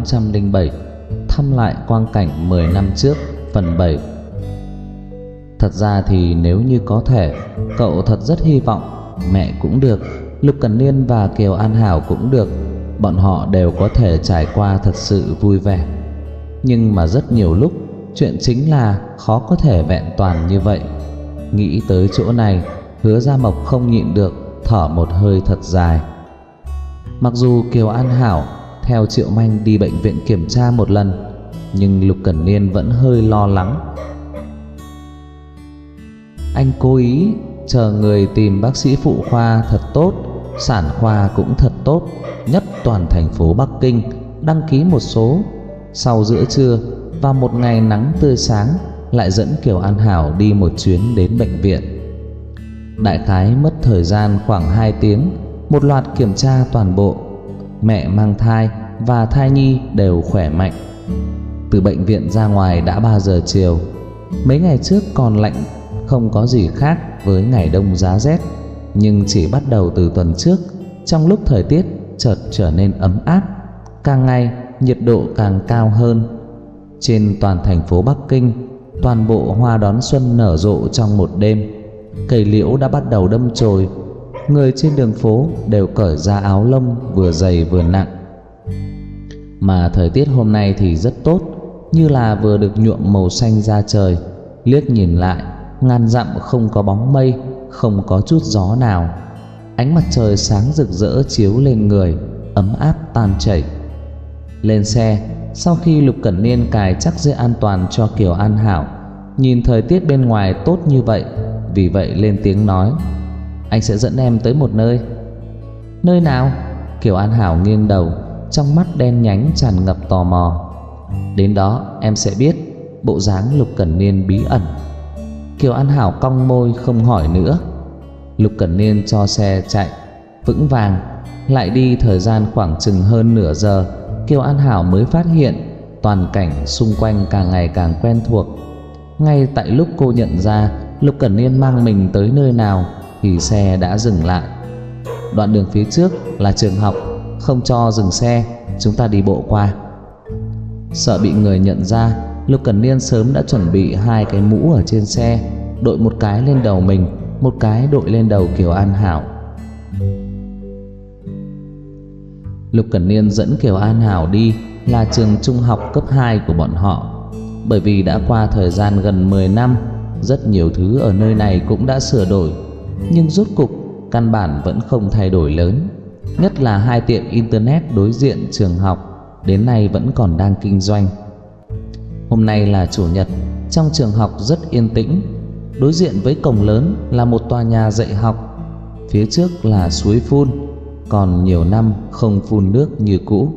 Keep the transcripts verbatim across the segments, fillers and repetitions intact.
trăm lẻ bảy, thăm lại quang cảnh mười năm trước, phần bảy. Thật ra thì nếu như có thể, cậu thật rất hy vọng mẹ cũng được, Lục Cẩn Niên và Kiều An Hảo cũng được, bọn họ đều có thể trải qua thật sự vui vẻ. Nhưng mà rất nhiều lúc, chuyện chính là khó có thể vẹn toàn như vậy. Nghĩ tới chỗ này, Hứa Gia Mộc không nhịn được thở một hơi thật dài. Mặc dù Kiều An Hảo theo Triệu Manh đi bệnh viện kiểm tra một lần, nhưng Lục Cẩn Niên vẫn hơi lo lắng. Anh cố ý chờ người tìm bác sĩ phụ khoa thật tốt, sản khoa cũng thật tốt, nhất toàn thành phố Bắc Kinh, đăng ký một số. Sau giữa trưa và một ngày nắng tươi sáng, lại dẫn Kiều An Hảo đi một chuyến đến bệnh viện. Đại khái mất thời gian khoảng hai tiếng, một loạt kiểm tra toàn bộ. Mẹ mang thai và thai nhi đều khỏe mạnh. Từ bệnh viện ra ngoài đã ba giờ chiều. Mấy ngày trước còn lạnh không có gì khác với ngày đông giá rét, nhưng chỉ bắt đầu từ tuần trước, trong lúc thời tiết chợt trở nên ấm áp, càng ngày nhiệt độ càng cao hơn. Trên toàn thành phố Bắc Kinh, toàn bộ hoa đón xuân nở rộ trong một đêm. Cây liễu đã bắt đầu đâm chồi, người trên đường phố đều cởi ra áo lông vừa dày vừa nặng. Mà thời tiết hôm nay thì rất tốt, như là vừa được nhuộm màu xanh ra trời. Liếc nhìn lại, ngàn dặm không có bóng mây, không có chút gió nào. Ánh mặt trời sáng rực rỡ chiếu lên người, ấm áp tan chảy. Lên xe, sau khi Lục Cẩn Niên cài chắc dây an toàn cho Kiều An Hảo, nhìn thời tiết bên ngoài tốt như vậy, vì vậy lên tiếng nói: Anh sẽ dẫn em tới một nơi. Nơi nào? Kiều An Hảo nghiêng đầu, trong mắt đen nhánh tràn ngập tò mò. Đến đó em sẽ biết. Bộ dáng Lục Cẩn Niên bí ẩn. Kiều An Hảo cong môi không hỏi nữa. Lục Cẩn Niên cho xe chạy vững vàng. Lại đi thời gian khoảng chừng hơn nửa giờ, Kiều An Hảo mới phát hiện toàn cảnh xung quanh càng ngày càng quen thuộc. Ngay tại lúc cô nhận ra Lục Cẩn Niên mang mình tới nơi nào thì xe đã dừng lại. Đoạn đường phía trước là trường học, không cho dừng xe, chúng ta đi bộ qua. Sợ bị người nhận ra, Lục Cẩn Niên sớm đã chuẩn bị hai cái mũ ở trên xe, đội một cái lên đầu mình, một cái đội lên đầu Kiều An Hảo. Lục Cẩn Niên dẫn Kiều An Hảo đi là trường trung học cấp hai của bọn họ. Bởi vì đã qua thời gian gần mười năm, rất nhiều thứ ở nơi này cũng đã sửa đổi, nhưng rốt cục căn bản vẫn không thay đổi lớn. Nhất là hai tiệm internet đối diện trường học đến nay vẫn còn đang kinh doanh. Hôm nay là chủ nhật, trong trường học rất yên tĩnh. Đối diện với cổng lớn là một tòa nhà dạy học, phía trước là suối phun, còn nhiều năm không phun nước như cũ.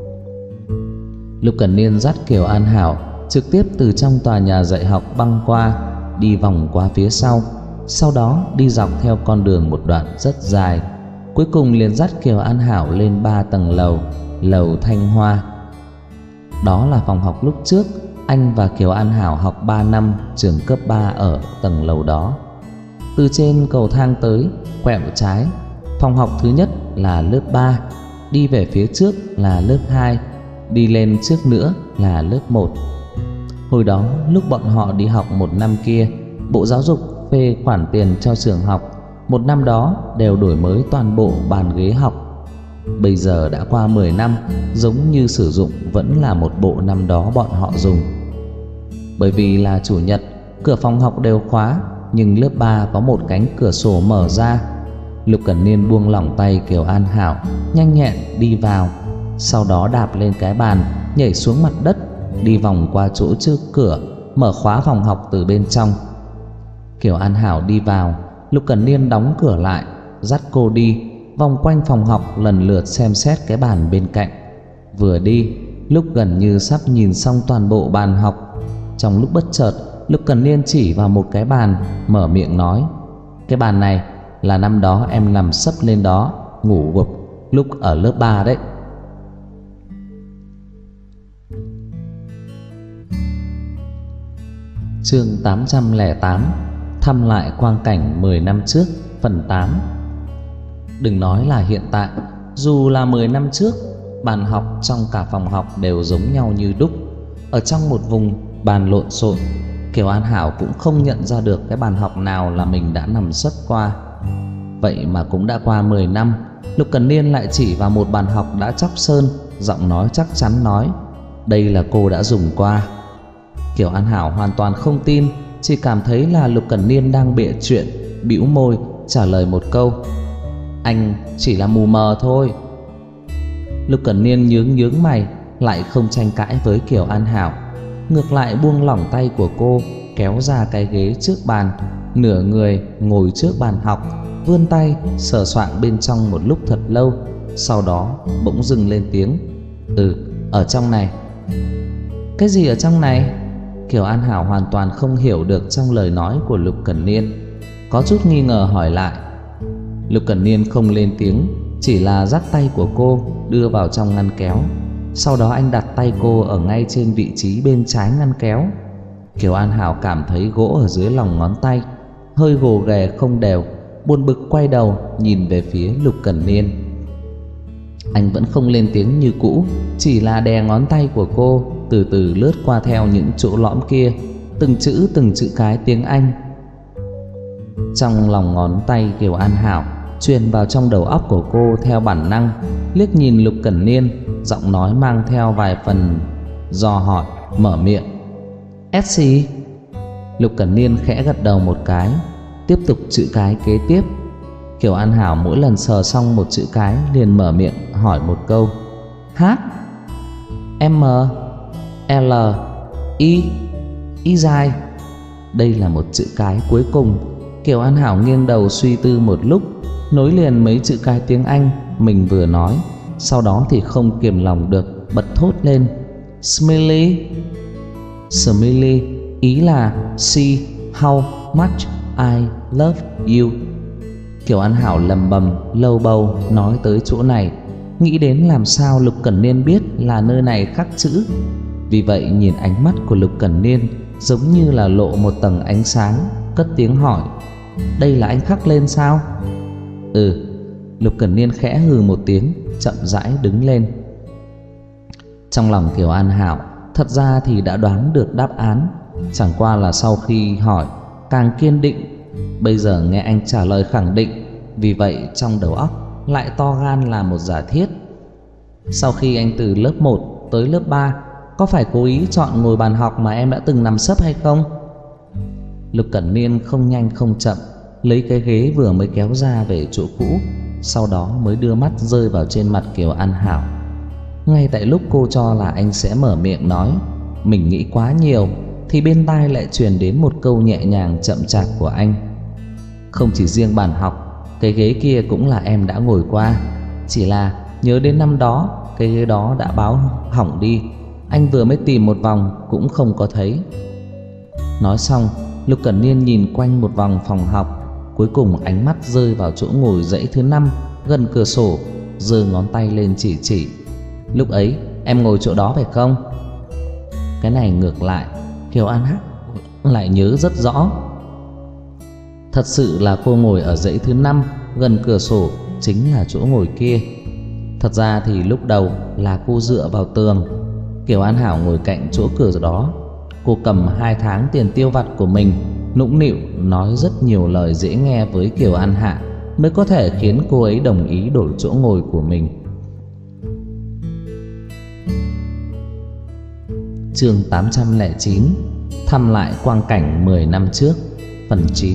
Lục Cẩn Niên dắt Kiều An Hảo trực tiếp từ trong tòa nhà dạy học băng qua, đi vòng qua phía sau, sau đó đi dọc theo con đường một đoạn rất dài, cuối cùng liền dắt Kiều An Hảo lên ba tầng lầu, lầu Thanh Hoa. Đó là phòng học lúc trước anh và Kiều An Hảo học ba năm trường cấp ba ở tầng lầu đó. Từ trên cầu thang tới, quẹo trái, phòng học thứ nhất là lớp ba, đi về phía trước là lớp hai, đi lên trước nữa là lớp một. Hồi đó lúc bọn họ đi học một năm kia, Bộ Giáo dục phê khoản tiền cho trường học, một năm đó đều đổi mới toàn bộ bàn ghế học. Bây giờ đã qua mười năm, giống như sử dụng vẫn là một bộ năm đó bọn họ dùng. Bởi vì là chủ nhật, cửa phòng học đều khóa, nhưng lớp ba có một cánh cửa sổ mở ra. Lục Cẩn Niên buông lỏng tay Kiều An Hảo, nhanh nhẹn đi vào, sau đó đạp lên cái bàn, nhảy xuống mặt đất, đi vòng qua chỗ trước cửa, mở khóa phòng học từ bên trong. Kiều An Hảo đi vào, Lục Cẩn Niên đóng cửa lại, dắt cô đi vòng quanh phòng học, lần lượt xem xét cái bàn bên cạnh. Vừa đi, lúc gần như sắp nhìn xong toàn bộ bàn học, trong lúc bất chợt Lục Cẩn Niên chỉ vào một cái bàn, mở miệng nói: Cái bàn này là năm đó em nằm sấp lên đó ngủ gục lúc ở lớp ba đấy. Chương tám trăm lẻ tám, thăm lại quang cảnh mười năm trước, phần tám. Đừng nói là hiện tại, dù là mười năm trước, bàn học trong cả phòng học đều giống nhau như đúc. Ở trong một vùng bàn lộn xộn, Kiều An Hảo cũng không nhận ra được cái bàn học nào là mình đã nằm sấp qua. Vậy mà cũng đã qua mười năm, Lục Cẩn Niên lại chỉ vào một bàn học đã chóc sơn, giọng nói chắc chắn nói: đây là cô đã dùng qua. Kiều An Hảo hoàn toàn không tin, chỉ cảm thấy là Lục Cẩn Niên đang bịa chuyện, bĩu môi trả lời một câu: anh chỉ là mù mờ thôi. Lục Cẩn Niên nhướng nhướng mày, lại không tranh cãi với Kiều An Hảo, ngược lại buông lỏng tay của cô, kéo ra cái ghế trước bàn, nửa người ngồi trước bàn học, vươn tay sờ soạng bên trong một lúc thật lâu, sau đó bỗng dưng lên tiếng: ừ, ở trong này. Cái gì ở trong này? Kiều An Hảo hoàn toàn không hiểu được trong lời nói của Lục Cẩn Niên, có chút nghi ngờ hỏi lại. Lục Cẩn Niên không lên tiếng, chỉ là dắt tay của cô đưa vào trong ngăn kéo. Sau đó anh đặt tay cô ở ngay trên vị trí bên trái ngăn kéo. Kiều An Hảo cảm thấy gỗ ở dưới lòng ngón tay hơi gồ ghề không đều, buồn bực quay đầu nhìn về phía Lục Cẩn Niên. Anh vẫn không lên tiếng như cũ, chỉ là đè ngón tay của cô từ từ lướt qua theo những chỗ lõm kia, từng chữ từng chữ cái tiếng Anh. Trong lòng ngón tay Kiều An Hảo truyền vào trong đầu óc của cô theo bản năng, liếc nhìn Lục Cẩn Niên, giọng nói mang theo vài phần dò hỏi, mở miệng: ét xê. Lục Cẩn Niên khẽ gật đầu một cái, tiếp tục chữ cái kế tiếp. Kiều An Hảo mỗi lần sờ xong một chữ cái liền mở miệng hỏi một câu: H, M, L, I, Y dài. Đây là một chữ cái cuối cùng. Kiều An Hảo nghiêng đầu suy tư một lúc, nối liền mấy chữ cái tiếng Anh mình vừa nói, sau đó thì không kiềm lòng được bật thốt lên: Smiley. Smiley ý là see how much I love you. Kiều An Hảo lầm bầm lâu bầu nói tới chỗ này, nghĩ đến làm sao Lục Cẩn Niên biết là nơi này khắc chữ. Vì vậy nhìn ánh mắt của Lục Cẩn Niên giống như là lộ một tầng ánh sáng, cất tiếng hỏi: đây là anh khắc lên sao? Ừ. Lục Cẩn Niên khẽ hừ một tiếng, chậm rãi đứng lên. Trong lòng Kiều An Hảo thật ra thì đã đoán được đáp án, chẳng qua là sau khi hỏi càng kiên định. Bây giờ nghe anh trả lời khẳng định, vì vậy trong đầu óc lại to gan là một giả thiết. Sau khi anh từ lớp một tới lớp ba, có phải cố ý chọn ngồi bàn học mà em đã từng nằm sấp hay không? Lục Cẩn Niên không nhanh không chậm lấy cái ghế vừa mới kéo ra về chỗ cũ, sau đó mới đưa mắt rơi vào trên mặt Kiều An Hảo. Ngay tại lúc cô cho là anh sẽ mở miệng nói mình nghĩ quá nhiều, thì bên tai lại truyền đến một câu nhẹ nhàng chậm chạp của anh: không chỉ riêng bàn học, cái ghế kia cũng là em đã ngồi qua. Chỉ là nhớ đến năm đó cái ghế đó đã báo hỏng đi, anh vừa mới tìm một vòng cũng không có thấy. Nói xong, Lục Cẩn Niên nhìn quanh một vòng phòng học, cuối cùng ánh mắt rơi vào chỗ ngồi dãy thứ năm gần cửa sổ, giơ ngón tay lên chỉ chỉ: lúc ấy em ngồi chỗ đó phải không? Cái này ngược lại Kiều An Hảo lại nhớ rất rõ. Thật sự là cô ngồi ở dãy thứ năm gần cửa sổ, chính là chỗ ngồi kia. Thật ra thì lúc đầu là cô dựa vào tường, Kiều An Hảo ngồi cạnh chỗ cửa đó. Cô cầm hai tháng tiền tiêu vặt của mình, nũng nịu nói rất nhiều lời dễ nghe với Kiều An Hạ, mới có thể khiến cô ấy đồng ý đổi chỗ ngồi của mình. Chương tám trăm lẻ chín: Thăm lại quang cảnh mười năm trước. Phần chín.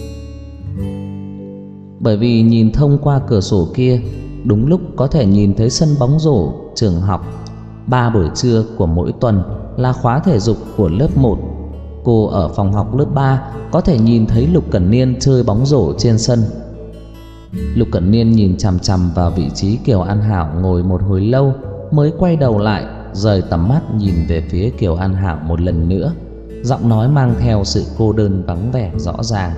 Bởi vì nhìn thông qua cửa sổ kia, đúng lúc có thể nhìn thấy sân bóng rổ trường học. Ba buổi trưa của mỗi tuần là khóa thể dục của lớp một. Cô ở phòng học lớp ba có thể nhìn thấy Lục Cẩn Niên chơi bóng rổ trên sân. Lục Cẩn Niên nhìn chằm chằm vào vị trí Kiều An Hảo ngồi một hồi lâu, mới quay đầu lại, rời tầm mắt nhìn về phía Kiều An Hảo một lần nữa, giọng nói mang theo sự cô đơn vắng vẻ rõ ràng: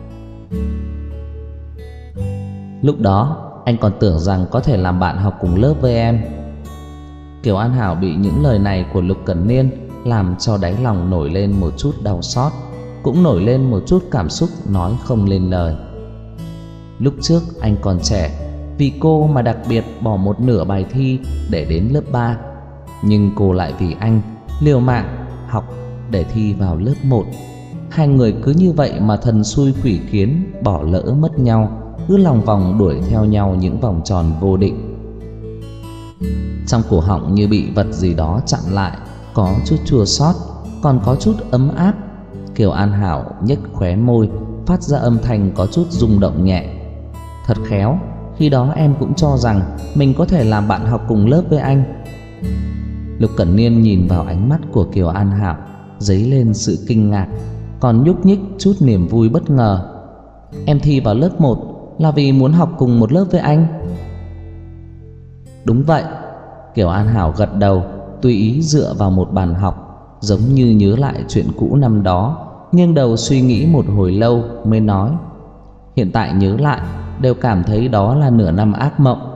lúc đó anh còn tưởng rằng có thể làm bạn học cùng lớp với em. Kiều An Hảo bị những lời này của Lục Cẩn Niên làm cho đáy lòng nổi lên một chút đau xót, cũng nổi lên một chút cảm xúc nói không lên lời. Lúc trước anh còn trẻ, vì cô mà đặc biệt bỏ một nửa bài thi để đến lớp ba. Nhưng cô lại vì anh liều mạng học để thi vào lớp một. Hai người cứ như vậy mà thần xui quỷ khiến, bỏ lỡ mất nhau, cứ lòng vòng đuổi theo nhau những vòng tròn vô định. Trong cổ họng như bị vật gì đó chặn lại, có chút chua xót, còn có chút ấm áp. Kiều An Hảo nhếch khóe môi, phát ra âm thanh có chút rung động nhẹ. Thật khéo, khi đó em cũng cho rằng mình có thể làm bạn học cùng lớp với anh. Lục Cẩn Niên nhìn vào ánh mắt của Kiều An Hảo, dấy lên sự kinh ngạc, còn nhúc nhích chút niềm vui bất ngờ. Em thi vào lớp một là vì muốn học cùng một lớp với anh. Đúng vậy. Kiều An Hảo gật đầu, tùy ý dựa vào một bàn học, giống như nhớ lại chuyện cũ năm đó, nghiêng đầu suy nghĩ một hồi lâu mới nói. Hiện tại nhớ lại đều cảm thấy đó là nửa năm ác mộng.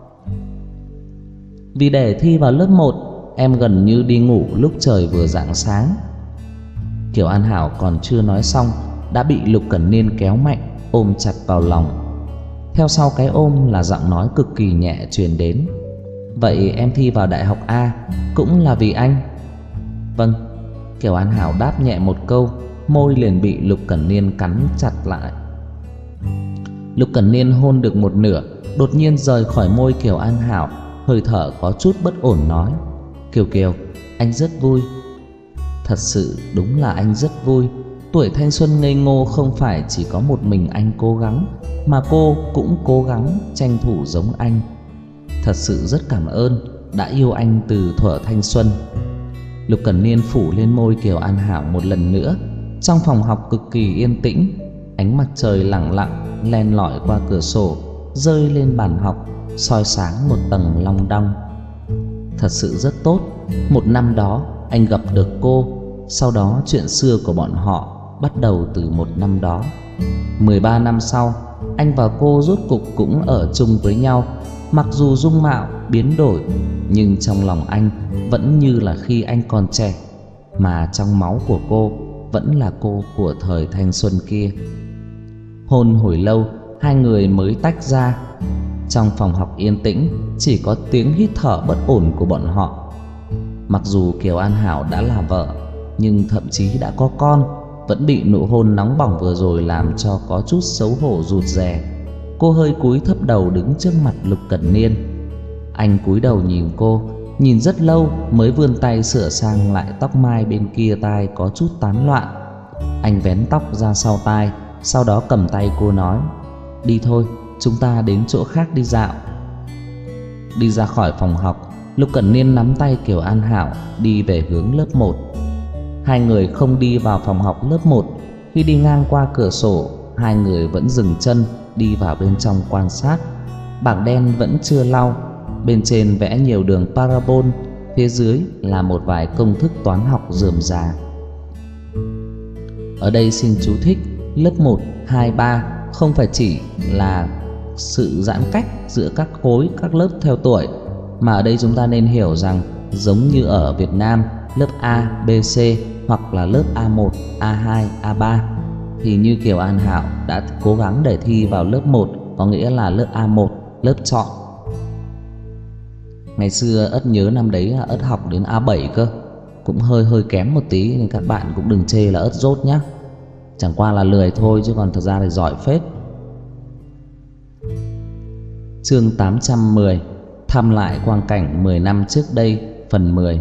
Vì để thi vào lớp một, em gần như đi ngủ lúc trời vừa rạng sáng. Kiều An Hảo còn chưa nói xong đã bị Lục Cẩn Niên kéo mạnh, ôm chặt vào lòng. Theo sau cái ôm là giọng nói cực kỳ nhẹ truyền đến. Vậy em thi vào đại học A cũng là vì anh? Vâng. Kiều An Hảo đáp nhẹ một câu, môi liền bị Lục Cẩn Niên cắn chặt lại. Lục Cẩn Niên hôn được một nửa, đột nhiên rời khỏi môi Kiều An Hảo, hơi thở có chút bất ổn nói. Kiều Kiều, anh rất vui. Thật sự đúng là anh rất vui. Tuổi thanh xuân ngây ngô không phải chỉ có một mình anh cố gắng, mà cô cũng cố gắng tranh thủ giống anh. Thật sự rất cảm ơn đã yêu anh từ thuở thanh xuân. Lục Cẩn Niên phủ lên môi Kiều An Hảo một lần nữa. Trong phòng học cực kỳ yên tĩnh, ánh mặt trời lặng lặng len lỏi qua cửa sổ, rơi lên bàn học, soi sáng một tầng long đong. Thật sự rất tốt. Một năm đó anh gặp được cô, sau đó chuyện xưa của bọn họ bắt đầu từ một năm đó. mười ba năm sau, anh và cô rốt cục cũng ở chung với nhau. Mặc dù dung mạo biến đổi, nhưng trong lòng anh vẫn như là khi anh còn trẻ, mà trong máu của cô vẫn là cô của thời thanh xuân kia. Hôn hồi lâu, hai người mới tách ra. Trong phòng học yên tĩnh, chỉ có tiếng hít thở bất ổn của bọn họ. Mặc dù Kiều An Hảo đã là vợ, nhưng thậm chí đã có con, vẫn bị nụ hôn nóng bỏng vừa rồi làm cho có chút xấu hổ rụt rè. Cô hơi cúi thấp đầu đứng trước mặt Lục Cẩn Niên. Anh cúi đầu nhìn cô, nhìn rất lâu mới vươn tay sửa sang lại tóc mai bên kia tai có chút tán loạn. Anh vén tóc ra sau tai, sau đó cầm tay cô nói. Đi thôi, chúng ta đến chỗ khác đi dạo. Đi ra khỏi phòng học, Lục Cẩn Niên nắm tay Kiều An Hảo đi về hướng lớp một. Hai người không đi vào phòng học lớp một. Khi đi ngang qua cửa sổ, hai người vẫn dừng chân đi vào bên trong quan sát. Bảng đen vẫn chưa lau, bên trên vẽ nhiều đường parabol, phía dưới là một vài công thức toán học rườm rà. Ở đây xin chú thích, lớp một, hai, ba không phải chỉ là sự giãn cách giữa các khối, các lớp theo tuổi, mà ở đây chúng ta nên hiểu rằng giống như ở Việt Nam, lớp A, B, C hoặc là lớp A một, A hai, A ba, thì như Kiều An Hảo đã cố gắng để thi vào lớp một, có nghĩa là lớp A một, lớp chọn. Ngày xưa Ất nhớ năm đấy là Ất học đến A bảy cơ, cũng hơi hơi kém một tí, nên các bạn cũng đừng chê là Ất dốt nhá. Chẳng qua là lười thôi, chứ còn thật ra thì giỏi phết. Chương tám trăm mười, thăm lại quang cảnh mười năm trước đây, phần mười.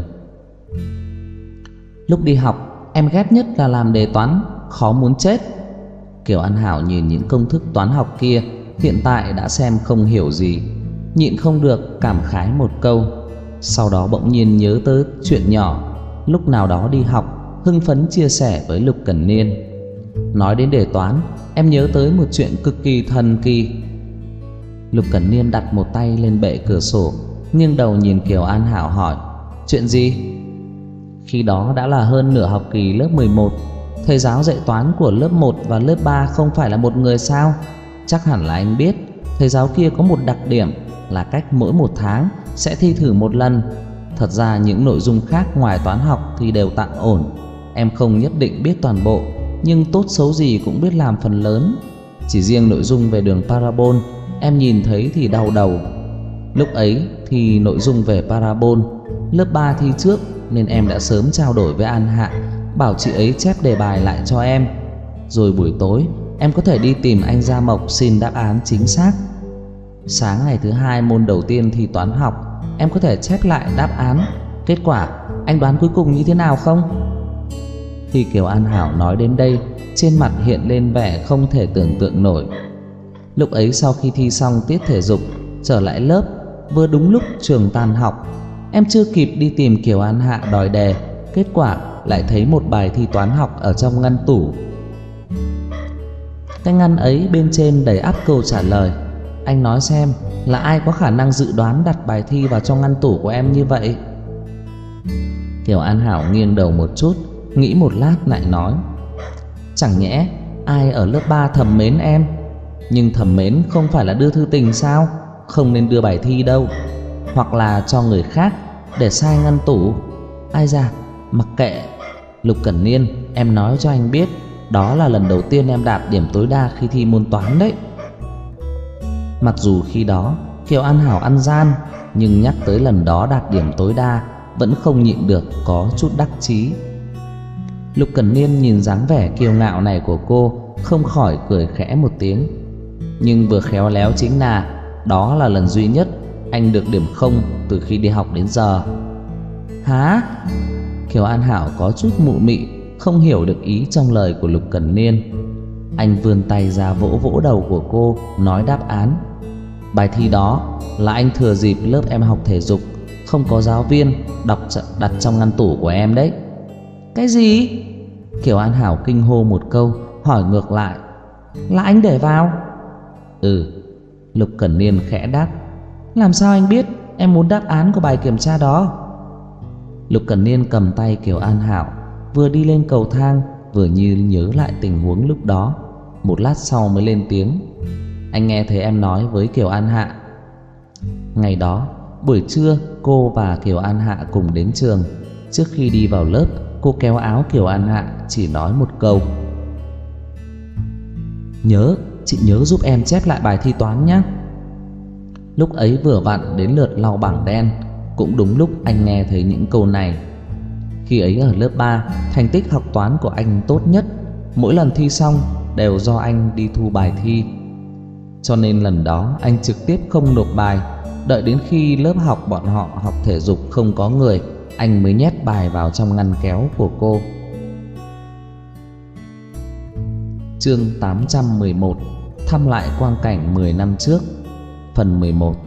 Lúc đi học, em ghét nhất là làm đề toán, khó muốn chết. Kiều An Hảo nhìn những công thức toán học kia, hiện tại đã xem không hiểu gì, nhịn không được cảm khái một câu. Sau đó bỗng nhiên nhớ tới chuyện nhỏ lúc nào đó đi học, hưng phấn chia sẻ với Lục Cẩn Niên. Nói đến đề toán, em nhớ tới một chuyện cực kỳ thần kỳ. Lục Cẩn Niên đặt một tay lên bệ cửa sổ, nghiêng đầu nhìn Kiều An Hảo hỏi. Chuyện gì? Khi đó đã là hơn nửa học kỳ lớp mười một, thầy giáo dạy toán của lớp một và lớp ba không phải là một người sao? Chắc hẳn là anh biết, thầy giáo kia có một đặc điểm là cách mỗi một tháng sẽ thi thử một lần. Thật ra những nội dung khác ngoài toán học thì đều tạm ổn. Em không nhất định biết toàn bộ, nhưng tốt xấu gì cũng biết làm phần lớn. Chỉ riêng nội dung về đường parabol em nhìn thấy thì đau đầu. Lúc ấy thì nội dung về parabol, lớp ba thi trước nên em đã sớm trao đổi với An Hạ, bảo chị ấy chép đề bài lại cho em. Rồi buổi tối em có thể đi tìm anh Gia Mộc xin đáp án chính xác. Sáng ngày thứ hai môn đầu tiên thi toán học, em có thể chép lại đáp án. Kết quả anh đoán cuối cùng như thế nào không? Khi Kiều An Hảo nói đến đây, trên mặt hiện lên vẻ không thể tưởng tượng nổi. Lúc ấy sau khi thi xong tiết thể dục, trở lại lớp, vừa đúng lúc trường tan học. Em chưa kịp đi tìm Kiều An Hạ đòi đề, kết quả lại thấy một bài thi toán học ở trong ngăn tủ. Cái ngăn ấy bên trên đầy ắp câu trả lời. Anh nói xem là ai có khả năng dự đoán đặt bài thi vào trong ngăn tủ của em như vậy? Kiều An Hảo nghiêng đầu một chút, nghĩ một lát lại nói: Chẳng nhẽ ai ở lớp ba thầm mến em? Nhưng thầm mến không phải là đưa thư tình sao? Không nên đưa bài thi đâu. Hoặc là cho người khác để sai ngăn tủ. Ai da, mặc kệ. Lục Cẩn Niên, em nói cho anh biết, đó là lần đầu tiên em đạt điểm tối đa khi thi môn toán đấy. Mặc dù khi đó Kiều An Hảo ăn gian, nhưng nhắc tới lần đó đạt điểm tối đa vẫn không nhịn được có chút đắc chí. Lục Cẩn Niên nhìn dáng vẻ kiêu ngạo này của cô, không khỏi cười khẽ một tiếng. Nhưng vừa khéo léo chính là đó là lần duy nhất anh được điểm không từ khi đi học đến giờ. Hả? Kiều An Hảo có chút mụ mị, không hiểu được ý trong lời của Lục Cẩn Niên. Anh vươn tay ra vỗ vỗ đầu của cô, nói đáp án. Bài thi đó là anh thừa dịp lớp em học thể dục không có giáo viên, đọc đặt trong ngăn tủ của em đấy. Cái gì? Kiều An Hảo kinh hô một câu, hỏi ngược lại: Là anh để vào? Ừ. Lục Cẩn Niên khẽ đáp. Làm sao anh biết em muốn đáp án của bài kiểm tra đó? Lục Cẩn Niên cầm tay Kiều An Hảo, vừa đi lên cầu thang, vừa như nhớ lại tình huống lúc đó. Một lát sau mới lên tiếng: Anh nghe thấy em nói với Kiều An Hạ. Ngày đó buổi trưa cô và Kiều An Hạ cùng đến trường. Trước khi đi vào lớp, cô kéo áo Kiều An Hạ, chỉ nói một câu: Nhớ, chị nhớ giúp em chép lại bài thi toán nhé. Lúc ấy vừa vặn đến lượt lau bảng đen, cũng đúng lúc anh nghe thấy những câu này. Khi ấy ở lớp ba, thành tích học toán của anh tốt nhất. Mỗi lần thi xong đều do anh đi thu bài thi. Cho nên lần đó anh trực tiếp không nộp bài. Đợi đến khi lớp học bọn họ học thể dục không có người, anh mới nhét bài vào trong ngăn kéo của cô. Chương tám trăm mười một: Thăm lại quang cảnh mười năm trước. Phần mười một.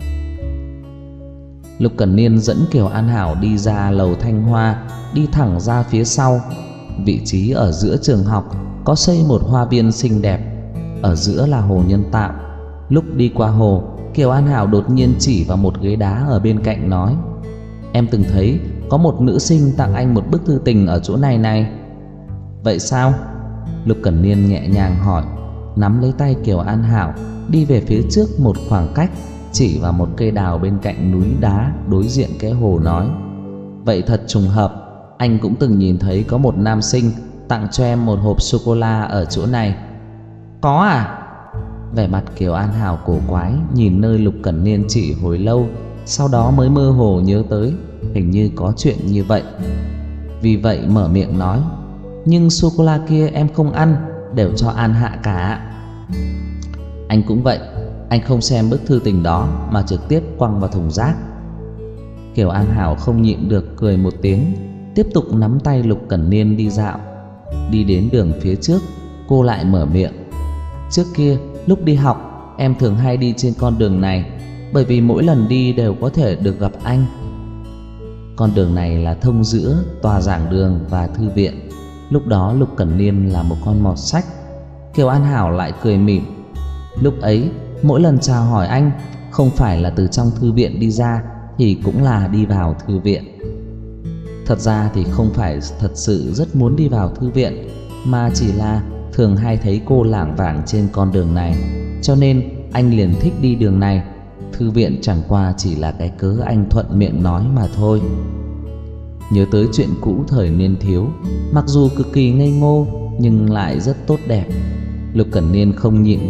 Lục Cẩn Niên dẫn Kiều An Hảo đi ra lầu Thanh Hoa, đi thẳng ra phía sau. Vị trí ở giữa trường học có xây một hoa viên xinh đẹp, ở giữa là hồ nhân tạo. Lúc đi qua hồ, Kiều An Hảo đột nhiên chỉ vào một ghế đá ở bên cạnh nói: Em từng thấy có một nữ sinh tặng anh một bức thư tình ở chỗ này này. Vậy sao? Lục Cẩn Niên nhẹ nhàng hỏi, nắm lấy tay Kiều An Hảo, đi về phía trước một khoảng cách, chỉ vào một cây đào bên cạnh núi đá đối diện cái hồ nói: Vậy thật trùng hợp, anh cũng từng nhìn thấy có một nam sinh tặng cho em một hộp sô-cô-la ở chỗ này. Có à? Vẻ mặt Kiều An Hảo cổ quái nhìn nơi Lục Cẩn Niên chỉ hồi lâu, sau đó mới mơ hồ nhớ tới hình như có chuyện như vậy. Vì vậy mở miệng nói: Nhưng sô-cô-la kia em không ăn, đều cho An Hạ cả. Anh cũng vậy, anh không xem bức thư tình đó mà trực tiếp quăng vào thùng rác. Kiều An Hảo không nhịn được cười một tiếng, tiếp tục nắm tay Lục Cẩn Niên đi dạo. Đi đến đường phía trước, cô lại mở miệng: Trước kia lúc đi học, em thường hay đi trên con đường này, bởi vì mỗi lần đi đều có thể được gặp anh. Con đường này là thông giữa tòa giảng đường và thư viện. Lúc đó Lục Cẩn Niên là một con mọt sách. Kiều An Hảo lại cười mỉm. Lúc ấy mỗi lần chào hỏi anh, không phải là từ trong thư viện đi ra, thì cũng là đi vào thư viện. Thật ra thì không phải thật sự rất muốn đi vào thư viện, mà chỉ là thường hay thấy cô lảng vảng trên con đường này, cho nên anh liền thích đi đường này. Thư viện chẳng qua chỉ là cái cớ anh thuận miệng nói mà thôi. Nhớ tới chuyện cũ thời niên thiếu, mặc dù cực kỳ ngây ngô nhưng lại rất tốt đẹp, Lục Cẩn Niên không nhịn được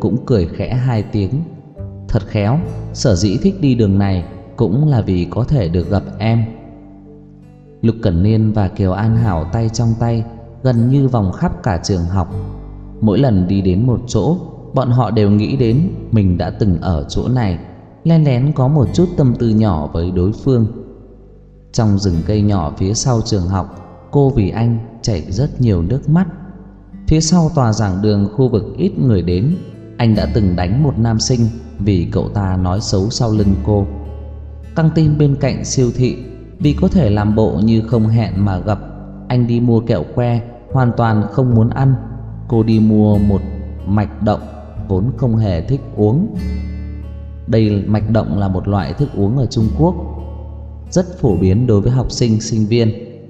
cũng cười khẽ hai tiếng. Thật khéo, sở dĩ thích đi đường này cũng là vì có thể được gặp em. Lục Cẩn Niên và Kiều An Hảo tay trong tay, gần như vòng khắp cả trường học. Mỗi lần đi đến một chỗ, bọn họ đều nghĩ đến mình đã từng ở chỗ này, len lén có một chút tâm tư nhỏ với đối phương. Trong rừng cây nhỏ phía sau trường học, cô vì anh chảy rất nhiều nước mắt. Phía sau tòa giảng đường khu vực ít người đến, anh đã từng đánh một nam sinh vì cậu ta nói xấu sau lưng cô. Căng tin bên cạnh siêu thị, vì có thể làm bộ như không hẹn mà gặp, anh đi mua kẹo que, hoàn toàn không muốn ăn. Cô đi mua một mạch động, vốn không hề thích uống. Đây, mạch động là một loại thức uống ở Trung Quốc, rất phổ biến đối với học sinh, sinh viên.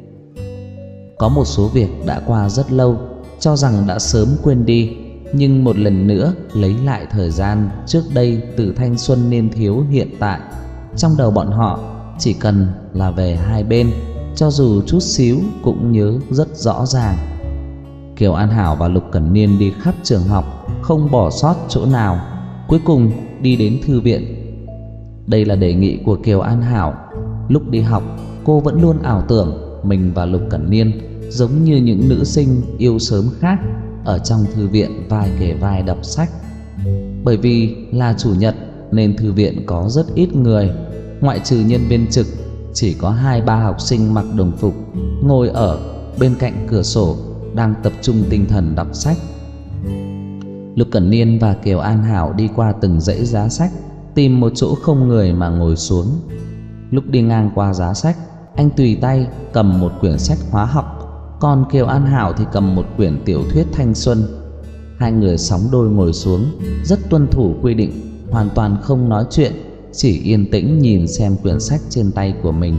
Có một số việc đã qua rất lâu, cho rằng đã sớm quên đi, nhưng một lần nữa lấy lại thời gian trước đây từ thanh xuân niên thiếu hiện tại. Trong đầu bọn họ chỉ cần là về hai bên, cho dù chút xíu cũng nhớ rất rõ ràng. Kiều An Hảo và Lục Cẩn Niên đi khắp trường học, không bỏ sót chỗ nào. Cuối cùng đi đến thư viện. Đây là đề nghị của Kiều An Hảo. Lúc đi học, cô vẫn luôn ảo tưởng mình và Lục Cẩn Niên giống như những nữ sinh yêu sớm khác, ở trong thư viện vai kề vai đọc sách. Bởi vì là chủ nhật nên thư viện có rất ít người, ngoại trừ nhân viên trực, chỉ có hai ba học sinh mặc đồng phục ngồi ở bên cạnh cửa sổ đang tập trung tinh thần đọc sách. Lục Cẩn Niên và Kiều An Hảo đi qua từng dãy giá sách, tìm một chỗ không người mà ngồi xuống. Lúc đi ngang qua giá sách, anh tùy tay cầm một quyển sách hóa học, còn Kiều An Hảo thì cầm một quyển tiểu thuyết thanh xuân. Hai người sóng đôi ngồi xuống, rất tuân thủ quy định, hoàn toàn không nói chuyện, chỉ yên tĩnh nhìn xem quyển sách trên tay của mình.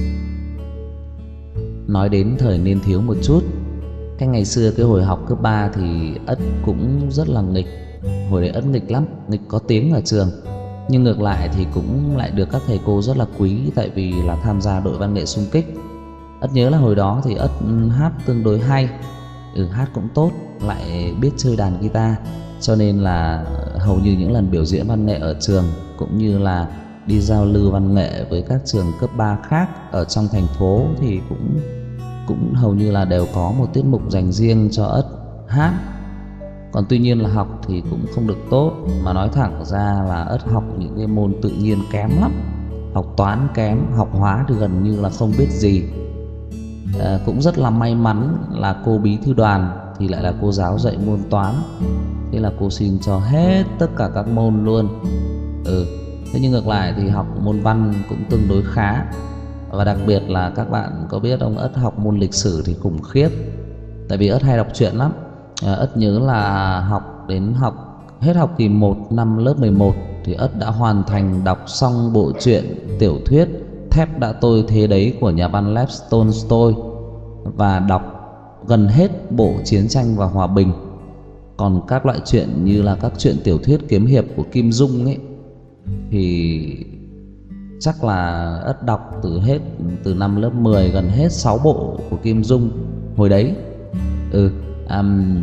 Nói đến thời niên thiếu một chút, cái ngày xưa cái hồi học cấp ba thì Ất cũng rất là nghịch. Hồi đấy Ất nghịch lắm, nghịch có tiếng ở trường. Nhưng ngược lại thì cũng lại được các thầy cô rất là quý, tại vì là tham gia đội văn nghệ xung kích. Ất nhớ là hồi đó thì Ất hát tương đối hay, ừ, hát cũng tốt, lại biết chơi đàn guitar, cho nên là hầu như những lần biểu diễn văn nghệ ở trường cũng như là đi giao lưu văn nghệ với các trường cấp ba khác ở trong thành phố thì cũng cũng hầu như là đều có một tiết mục dành riêng cho Ất hát. Còn tuy nhiên là học thì cũng không được tốt, mà nói thẳng ra là Ất học những cái môn tự nhiên kém lắm, học toán kém, học hóa thì gần như là không biết gì. À, cũng rất là may mắn là cô bí thư đoàn thì lại là cô giáo dạy môn toán, thế là cô xin cho hết tất cả các môn luôn. Ừ, thế nhưng ngược lại thì học môn văn cũng tương đối khá. Và đặc biệt là các bạn có biết ông Ất học môn lịch sử thì khủng khiếp, tại vì Ất hay đọc truyện lắm. à, Ất nhớ là học đến học hết học kỳ một năm lớp mười một thì Ất đã hoàn thành đọc xong bộ truyện tiểu thuyết Thép Đã Tôi Thế Đấy của nhà văn Lev Tolstoy và đọc gần hết bộ Chiến Tranh và Hòa Bình. Còn các loại truyện như là các truyện tiểu thuyết kiếm hiệp của Kim Dung ấy thì chắc là Ất đọc từ hết từ năm lớp mười gần hết sáu bộ của Kim Dung hồi đấy. Ừ, um,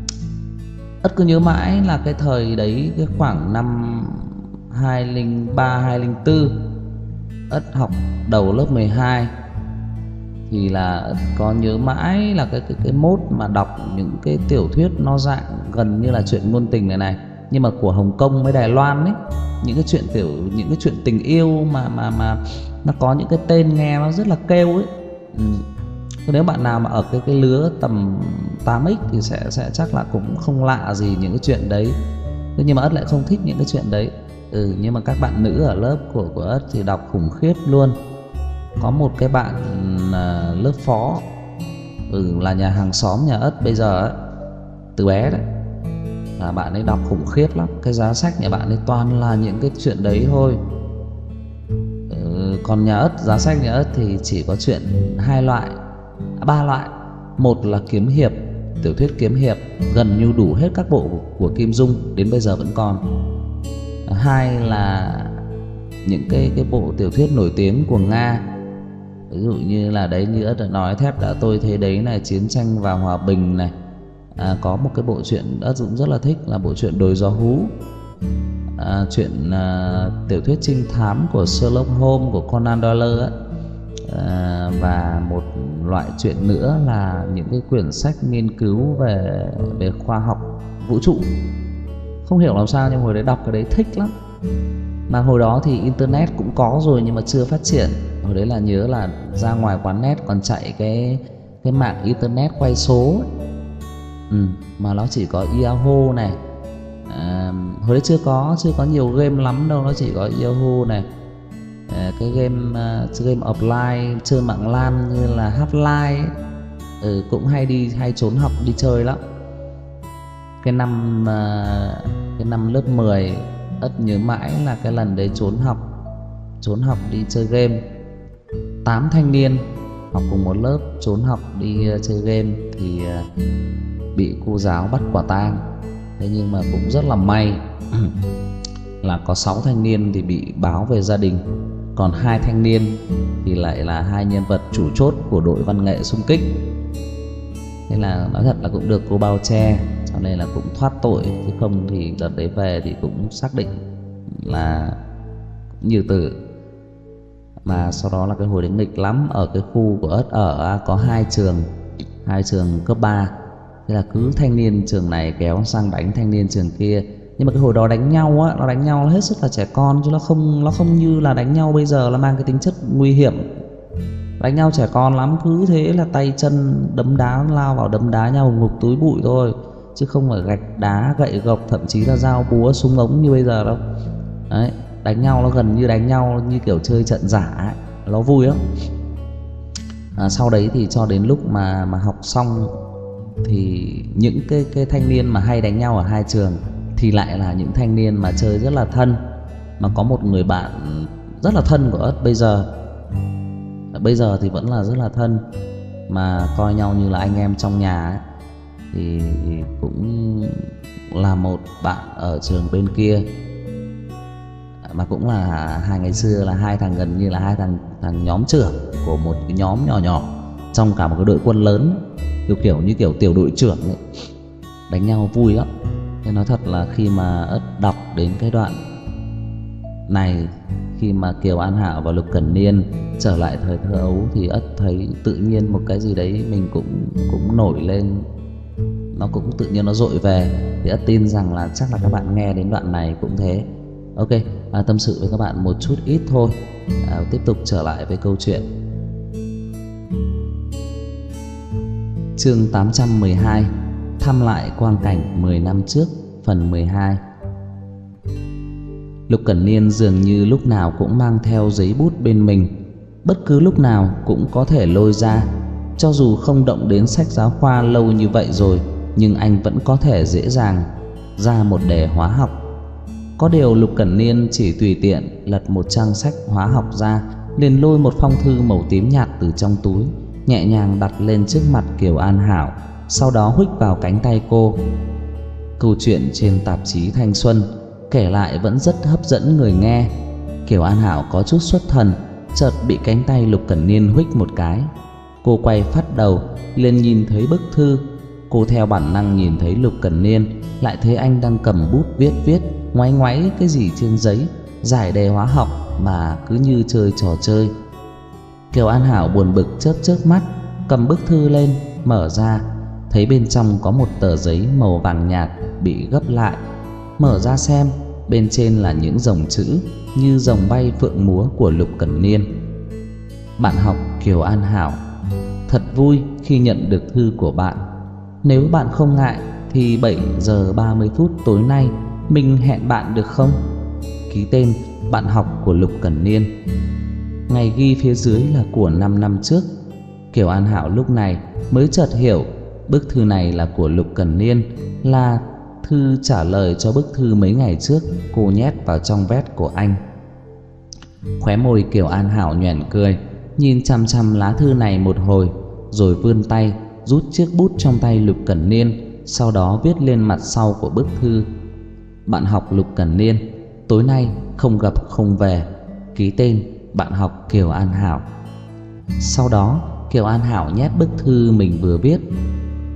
Ất cứ nhớ mãi là cái thời đấy, cái khoảng năm hai không ba hai không bốn, Ất học đầu lớp mười hai thì là Ất có nhớ mãi là cái cái cái mốt mà đọc những cái tiểu thuyết nó dạng gần như là chuyện ngôn tình này này, nhưng mà của Hồng Kông với Đài Loan ấy, những cái chuyện tiểu những cái chuyện tình yêu mà mà mà nó có những cái tên nghe nó rất là kêu ấy. Ừ. Nếu bạn nào mà ở cái cái lứa tầm tám x thì sẽ sẽ chắc là cũng không lạ gì những cái chuyện đấy. Thế nhưng mà Ất lại không thích những cái chuyện đấy. Ừ, nhưng mà các bạn nữ ở lớp của của Ất thì đọc khủng khiếp luôn. Có một cái bạn uh, lớp phó, ừ, là nhà hàng xóm nhà Ất bây giờ ấy, từ bé đấy, là bạn ấy đọc khủng khiếp lắm. Cái giá sách nhà bạn ấy toàn là những cái chuyện đấy thôi. Ừ, còn nhà Ất, giá sách nhà Ất thì chỉ có chuyện hai loại, ba loại. Một là kiếm hiệp, tiểu thuyết kiếm hiệp, gần như đủ hết các bộ của, của Kim Dung, đến bây giờ vẫn còn. Hai là những cái cái bộ tiểu thuyết nổi tiếng của Nga, ví dụ như là đấy, như Ất đã nói, Thép Đã Tôi Thế Đấy này, Chiến Tranh và Hòa Bình này, à, có một cái bộ truyện Ất Dũng rất là thích là bộ truyện Đồi Gió Hú, à, chuyện à, tiểu thuyết trinh thám của Sherlock Holmes của Conan Doyle ấy. À, và một loại chuyện nữa là những cái quyển sách nghiên cứu về về khoa học vũ trụ. Không hiểu làm sao nhưng hồi đấy đọc cái đấy thích lắm. Mà hồi đó thì internet cũng có rồi nhưng mà chưa phát triển. Hồi đấy là nhớ là ra ngoài quán net còn chạy cái cái mạng internet quay số ấy. Ừ, mà nó chỉ có Yahoo này. À, hồi đấy chưa có chưa có nhiều game lắm đâu, nó chỉ có Yahoo này. À, cái game uh, game offline chơi mạng LAN như là Half-Life, ừ, cũng hay đi hay trốn học đi chơi lắm. Cái năm uh, cái năm lớp mười Ất nhớ mãi là cái lần đấy trốn học trốn học đi chơi game. Tám thanh niên học cùng một lớp trốn học đi uh, chơi game thì uh, bị cô giáo bắt quả tang. Thế nhưng mà cũng rất là may là có sáu thanh niên thì bị báo về gia đình, còn hai thanh niên thì lại là hai nhân vật chủ chốt của đội văn nghệ xung kích. Thế là nói thật là cũng được cô bao che, cho nên là cũng thoát tội, chứ không thì đợt đấy về thì cũng xác định là như tử. Mà sau đó là cái hồi đấy nghịch lắm, ở cái khu của Ất ở có hai trường hai trường cấp ba. Thế là cứ thanh niên trường này kéo sang đánh thanh niên trường kia. Nhưng mà cái hồi đó đánh nhau á, nó đánh nhau hết sức là trẻ con, chứ nó không nó không như là đánh nhau bây giờ là mang cái tính chất nguy hiểm. Đánh nhau trẻ con lắm, cứ thế là tay chân đấm đá, lao vào đấm đá nhau ngục túi bụi thôi, chứ không phải gạch đá gậy gộc, thậm chí là dao búa súng ống như bây giờ đâu. Đấy, đánh nhau nó gần như đánh nhau như kiểu chơi trận giả ấy, nó vui lắm. À, sau đấy thì cho đến lúc mà mà học xong thì những cái cái thanh niên mà hay đánh nhau ở hai trường thì lại là những thanh niên mà chơi rất là thân. Mà có một người bạn rất là thân của Ất bây giờ Bây giờ thì vẫn là rất là thân, mà coi nhau như là anh em trong nhà ấy. Thì cũng là một bạn ở trường bên kia, mà cũng là hai ngày xưa là hai thằng gần như là hai thằng thằng nhóm trưởng của một cái nhóm nhỏ nhỏ trong cả một cái đội quân lớn, kiểu kiểu như kiểu tiểu đội trưởng ấy. Đánh nhau vui lắm. Nên nói thật là khi mà Ất đọc đến cái đoạn này, khi mà Kiều An Hảo và Lục Cẩn Niên trở lại thời thơ ấu, thì Ất thấy tự nhiên một cái gì đấy mình cũng cũng nổi lên, nó cũng tự nhiên nó dội về. Thì Ất tin rằng là chắc là các bạn nghe đến đoạn này cũng thế. Ok, à, tâm sự với các bạn một chút ít thôi. à, Tiếp tục trở lại với câu chuyện. Chương tám trăm mười hai, thăm lại quang cảnh mười năm trước, phần mười hai. Lục Cẩn Niên dường như lúc nào cũng mang theo giấy bút bên mình, bất cứ lúc nào cũng có thể lôi ra. Cho dù không động đến sách giáo khoa lâu như vậy rồi, nhưng anh vẫn có thể dễ dàng ra một đề hóa học. Có điều Lục Cẩn Niên chỉ tùy tiện lật một trang sách hóa học ra, liền lôi một phong thư màu tím nhạt từ trong túi, nhẹ nhàng đặt lên trước mặt Kiều An Hảo, sau đó huých vào cánh tay cô. Câu chuyện trên tạp chí Thanh Xuân kể lại vẫn rất hấp dẫn người nghe. Kiều An Hảo có chút xuất thần, chợt bị cánh tay Lục Cẩn Niên huých một cái. Cô quay phát đầu lên nhìn thấy bức thư. Cô theo bản năng nhìn thấy Lục Cẩn Niên, lại thấy anh đang cầm bút viết viết ngoáy ngoáy cái gì trên giấy, giải đề hóa học mà cứ như chơi trò chơi. Kiều An Hảo buồn bực chớp chớp mắt, cầm bức thư lên mở ra, thấy bên trong có một tờ giấy màu vàng nhạt bị gấp lại. Mở ra xem, bên trên là những dòng chữ như rồng bay phượng múa của Lục Cẩn Niên. Bạn học Kiều An Hảo, thật vui khi nhận được thư của bạn. Nếu bạn không ngại thì bảy giờ ba mươi phút tối nay mình hẹn bạn được không? Ký tên bạn học của Lục Cẩn Niên. Ngày ghi phía dưới là của năm năm trước. Kiều An Hảo lúc này mới chợt hiểu bức thư này là của Lục Cẩn Niên, là thư trả lời cho bức thư mấy ngày trước cô nhét vào trong vét của anh. Khóe môi Kiều An Hảo nhoẻn cười, nhìn chăm chăm lá thư này một hồi, rồi vươn tay rút chiếc bút trong tay Lục Cẩn Niên, sau đó viết lên mặt sau của bức thư: bạn học Lục Cẩn Niên, tối nay không gặp không về. Ký tên bạn học Kiều An Hảo. Sau đó Kiều An Hảo nhét bức thư mình vừa viết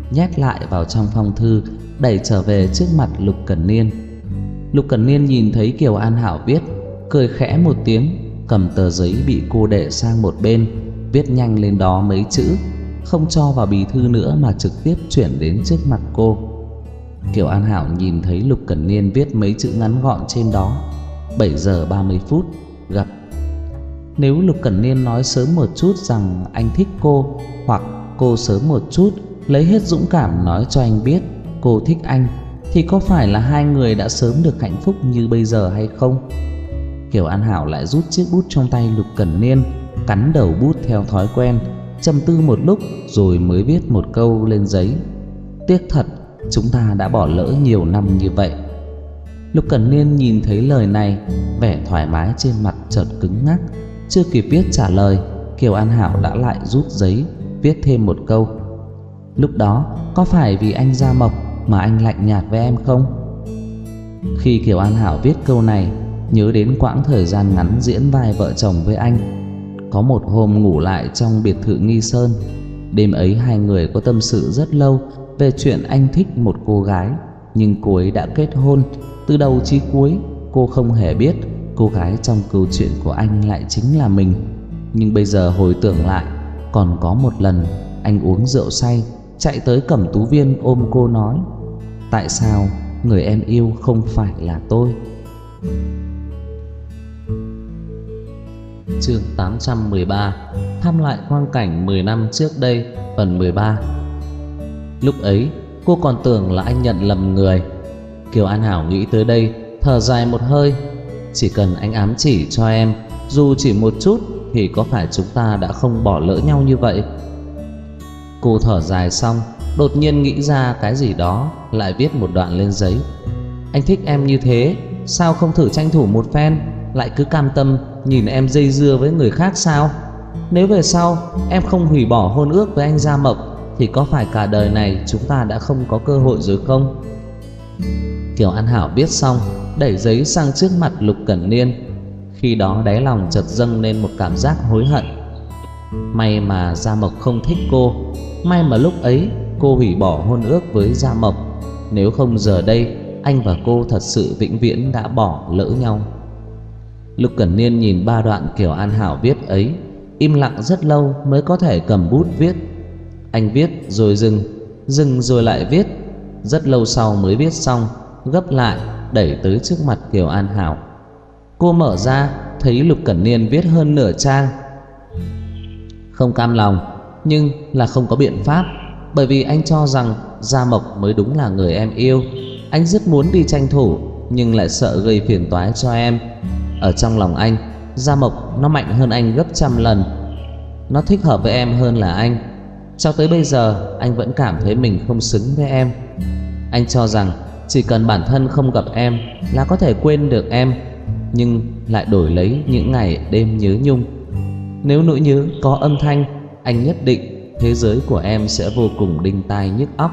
nhét lại vào trong phong thư, đẩy trở về trước mặt Lục Cẩn Niên. Lục Cẩn Niên nhìn thấy Kiều An Hảo viết, cười khẽ một tiếng, cầm tờ giấy bị cô để sang một bên, viết nhanh lên đó mấy chữ, không cho vào bì thư nữa mà trực tiếp chuyển đến trước mặt cô. Kiều An Hảo nhìn thấy Lục Cẩn Niên viết mấy chữ ngắn gọn trên đó: bảy giờ ba mươi phút gặp. Nếu Lục Cẩn Niên nói sớm một chút rằng anh thích cô, hoặc cô sớm một chút lấy hết dũng cảm nói cho anh biết cô thích anh, thì có phải là hai người đã sớm được hạnh phúc như bây giờ hay không? Kiều An Hảo lại rút chiếc bút trong tay Lục Cẩn Niên, cắn đầu bút theo thói quen, trầm tư một lúc rồi mới viết một câu lên giấy: tiếc thật, chúng ta đã bỏ lỡ nhiều năm như vậy. Lục Cẩn Niên nhìn thấy lời này, vẻ thoải mái trên mặt chợt cứng ngắc. Chưa kịp viết trả lời, Kiều An Hảo đã lại rút giấy viết thêm một câu: lúc đó có phải vì anh Gia Mộc mà anh lạnh nhạt với em không? Khi Kiều An Hảo viết câu này, nhớ đến quãng thời gian ngắn diễn vai vợ chồng với anh. Có một hôm ngủ lại trong biệt thự Nghi Sơn. Đêm ấy hai người có tâm sự rất lâu về chuyện anh thích một cô gái, nhưng cô ấy đã kết hôn. Từ đầu chí cuối cô không hề biết cô gái trong câu chuyện của anh lại chính là mình. Nhưng bây giờ hồi tưởng lại, còn có một lần anh uống rượu say, chạy tới Cẩm Tú Viên ôm cô nói: tại sao người em yêu không phải là tôi? Chương tám trăm mười ba. Thăm lại quang cảnh mười năm trước đây, phần mười ba. Lúc ấy cô còn tưởng là anh nhận lầm người. Kiều An Hảo nghĩ tới đây, thở dài một hơi. Chỉ cần anh ám chỉ cho em, dù chỉ một chút, thì có phải chúng ta đã không bỏ lỡ nhau như vậy? Cô thở dài xong, đột nhiên nghĩ ra cái gì đó, lại viết một đoạn lên giấy: anh thích em như thế, sao không thử tranh thủ một phen, lại cứ cam tâm nhìn em dây dưa với người khác sao? Nếu về sau em không hủy bỏ hôn ước với anh Gia Mộc, thì có phải cả đời này chúng ta đã không có cơ hội rồi không? Kiều An Hảo viết xong, đẩy giấy sang trước mặt Lục Cẩn Niên. Khi đó đáy lòng chợt dâng lên một cảm giác hối hận. May mà Gia Mộc không thích cô, may mà lúc ấy cô hủy bỏ hôn ước với Gia Mộc. Nếu không giờ đây anh và cô thật sự vĩnh viễn đã bỏ lỡ nhau. Lục Cẩn Niên nhìn ba đoạn Kiều An Hảo viết ấy, im lặng rất lâu mới có thể cầm bút viết. Anh viết rồi dừng, dừng rồi lại viết. Rất lâu sau mới viết xong, gấp lại đẩy tới trước mặt Kiều An Hảo. Cô mở ra thấy Lục Cẩn Niên viết hơn nửa trang. Không cam lòng, nhưng là không có biện pháp, bởi vì anh cho rằng Gia Mộc mới đúng là người em yêu. Anh rất muốn đi tranh thủ, nhưng lại sợ gây phiền toái cho em. Ở trong lòng anh, Gia Mộc nó mạnh hơn anh gấp trăm lần. Nó thích hợp với em hơn là anh. Cho tới bây giờ anh vẫn cảm thấy mình không xứng với em. Anh cho rằng chỉ cần bản thân không gặp em là có thể quên được em, nhưng lại đổi lấy những ngày đêm nhớ nhung. Nếu nỗi nhớ có âm thanh, anh nhất định thế giới của em sẽ vô cùng đinh tai nhức óc.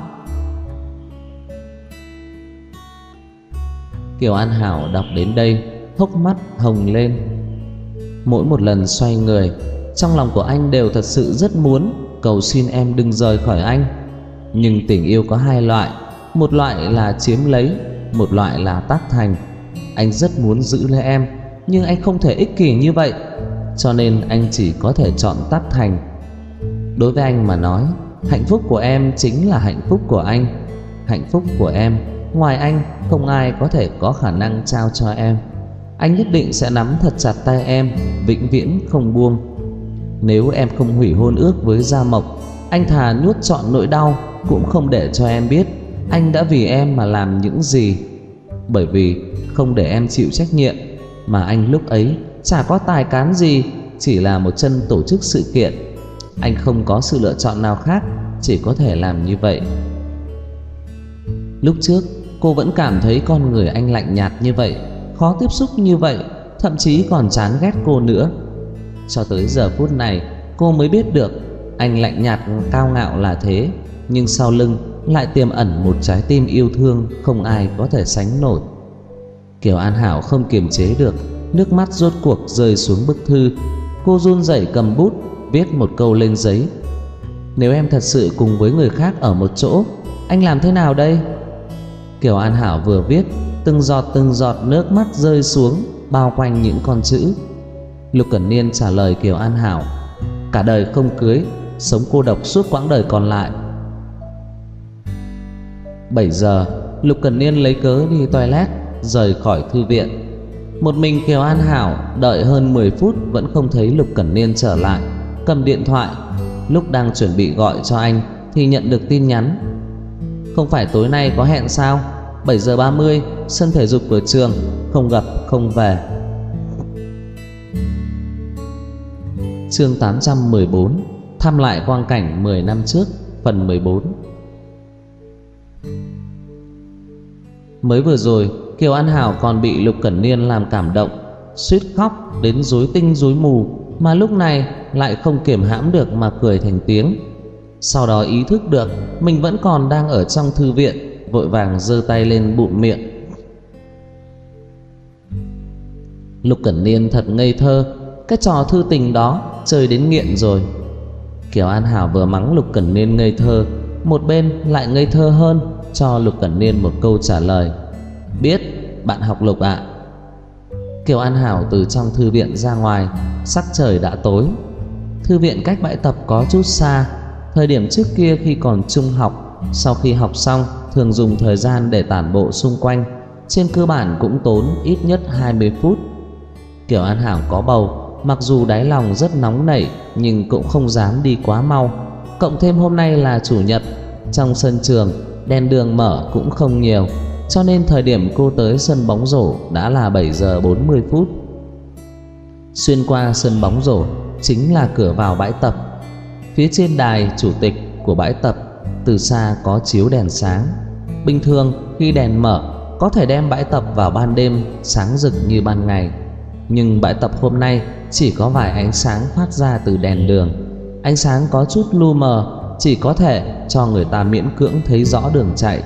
Kiều An Hảo đọc đến đây, hốc mắt hồng lên. Mỗi một lần xoay người, trong lòng của anh đều thật sự rất muốn cầu xin em đừng rời khỏi anh. Nhưng tình yêu có hai loại, một loại là chiếm lấy, một loại là tác thành. Anh rất muốn giữ lấy em, nhưng anh không thể ích kỷ như vậy, cho nên anh chỉ có thể chọn tác thành. Đối với anh mà nói, hạnh phúc của em chính là hạnh phúc của anh. Hạnh phúc của em, ngoài anh không ai có thể có khả năng trao cho em. Anh nhất định sẽ nắm thật chặt tay em, vĩnh viễn không buông. Nếu em không hủy hôn ước với Gia Mộc, anh thà nuốt trọn nỗi đau cũng không để cho em biết anh đã vì em mà làm những gì. Bởi vì không để em chịu trách nhiệm, mà anh lúc ấy chả có tài cán gì, chỉ là một chân tổ chức sự kiện. Anh không có sự lựa chọn nào khác, chỉ có thể làm như vậy. Lúc trước cô vẫn cảm thấy con người anh lạnh nhạt như vậy, khó tiếp xúc như vậy, thậm chí còn chán ghét cô nữa. Cho tới giờ phút này cô mới biết được anh lạnh nhạt cao ngạo là thế, nhưng sau lưng lại tiềm ẩn một trái tim yêu thương không ai có thể sánh nổi. Kiều An Hảo không kiềm chế được, nước mắt rốt cuộc rơi xuống bức thư. Cô run rẩy cầm bút viết một câu lên giấy: Nếu em thật sự cùng với người khác ở một chỗ, anh làm thế nào đây? Kiều An Hảo vừa viết, từng giọt từng giọt nước mắt rơi xuống bao quanh những con chữ. Lục Cẩn Niên trả lời Kiều An Hảo: cả đời không cưới, sống cô độc suốt quãng đời còn lại. Bảy giờ, Lục Cẩn Niên lấy cớ đi toilet, rời khỏi thư viện. Một mình Kiều An Hảo đợi hơn mười phút vẫn không thấy Lục Cẩn Niên trở lại. Cầm điện thoại, lúc đang chuẩn bị gọi cho anh thì nhận được tin nhắn: không phải tối nay có hẹn sao? Bảy giờ ba mươi, sân thể dục của trường, không gặp không về. Chương tám trăm mười bốn, thăm lại quang cảnh mười năm trước, phần mười bốn. Mới vừa rồi, Kiều An Hảo còn bị Lục Cẩn Niên làm cảm động, suýt khóc đến rối tinh rối mù, mà lúc này lại không kiềm hãm được mà cười thành tiếng. Sau đó ý thức được mình vẫn còn đang ở trong thư viện, vội vàng giơ tay lên bụm miệng. Lục Cẩn Niên thật ngây thơ, cái trò thư tình đó chơi đến nghiện rồi. Kiều An Hảo vừa mắng Lục Cẩn Niên ngây thơ, một bên lại ngây thơ hơn, cho Lục Cẩn Niên một câu trả lời: biết, bạn học Lục ạ. À. Kiều An Hảo từ trong thư viện ra ngoài, sắc trời đã tối. Thư viện cách bãi tập có chút xa. Thời điểm trước kia khi còn trung học, sau khi học xong thường dùng thời gian để tản bộ xung quanh, trên cơ bản cũng tốn ít nhất hai mươi phút. Kiều An Hảo có bầu, mặc dù đáy lòng rất nóng nảy nhưng cũng không dám đi quá mau. Cộng thêm hôm nay là chủ nhật, trong sân trường đèn đường mở cũng không nhiều, cho nên thời điểm cô tới sân bóng rổ đã là bảy giờ bốn mươi phút. Xuyên qua sân bóng rổ chính là cửa vào bãi tập. Phía trên đài chủ tịch của bãi tập từ xa có chiếu đèn sáng. Bình thường khi đèn mở có thể đem bãi tập vào ban đêm sáng rực như ban ngày, nhưng bãi tập hôm nay chỉ có vài ánh sáng phát ra từ đèn đường. Ánh sáng có chút lu mờ, chỉ có thể cho người ta miễn cưỡng thấy rõ đường chạy.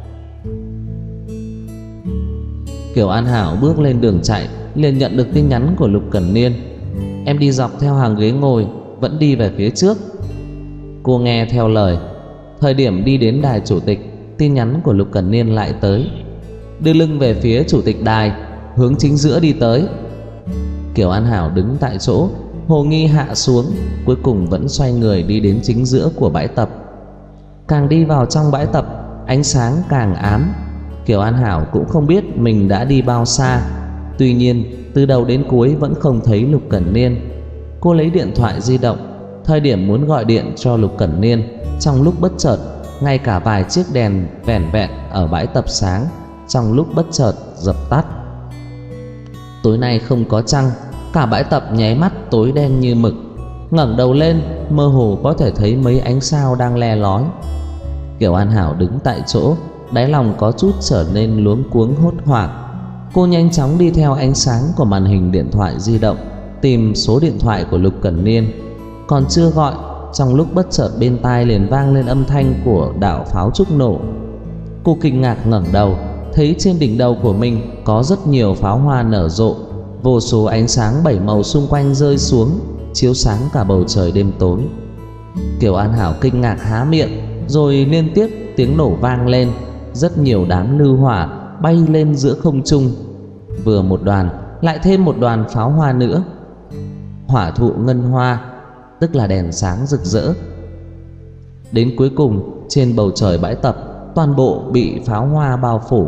Kiều An Hảo bước lên đường chạy liền nhận được tin nhắn của Lục Cẩn Niên: em đi dọc theo hàng ghế ngồi, vẫn đi về phía trước. Cô nghe theo lời. Thời điểm đi đến đài chủ tịch, tin nhắn của Lục Cẩn Niên lại tới: đưa lưng về phía chủ tịch đài, hướng chính giữa đi tới. Kiều An Hảo đứng tại chỗ, hồ nghi hạ xuống, cuối cùng vẫn xoay người đi đến chính giữa của bãi tập. Càng đi vào trong bãi tập, ánh sáng càng ám. Kiều An Hảo cũng không biết mình đã đi bao xa. Tuy nhiên từ đầu đến cuối vẫn không thấy Lục Cẩn Niên. Cô lấy điện thoại di động, thời điểm muốn gọi điện cho Lục Cẩn Niên, trong lúc bất chợt ngay cả vài chiếc đèn vẻn vẹn ở bãi tập sáng, trong lúc bất chợt dập tắt. Tối nay không có trăng, cả bãi tập nháy mắt tối đen như mực. Ngẩng đầu lên, mơ hồ có thể thấy mấy ánh sao đang le lói. Kiều An Hảo đứng tại chỗ, đáy lòng có chút trở nên luống cuống hốt hoảng. Cô nhanh chóng đi theo ánh sáng của màn hình điện thoại di động, tìm số điện thoại của Lục Cẩn Niên. Còn chưa gọi, trong lúc bất chợt bên tai liền vang lên âm thanh của đạo pháo trúc nổ. Cô kinh ngạc ngẩng đầu, thấy trên đỉnh đầu của mình có rất nhiều pháo hoa nở rộ, vô số ánh sáng bảy màu xung quanh rơi xuống, chiếu sáng cả bầu trời đêm tối. Kiều An Hảo kinh ngạc há miệng, rồi liên tiếp tiếng nổ vang lên, rất nhiều đám lưu hỏa bay lên giữa không trung. Vừa một đoàn, lại thêm một đoàn pháo hoa nữa. Hỏa thụ ngân hoa, tức là đèn sáng rực rỡ. Đến cuối cùng, trên bầu trời bãi tập toàn bộ bị pháo hoa bao phủ.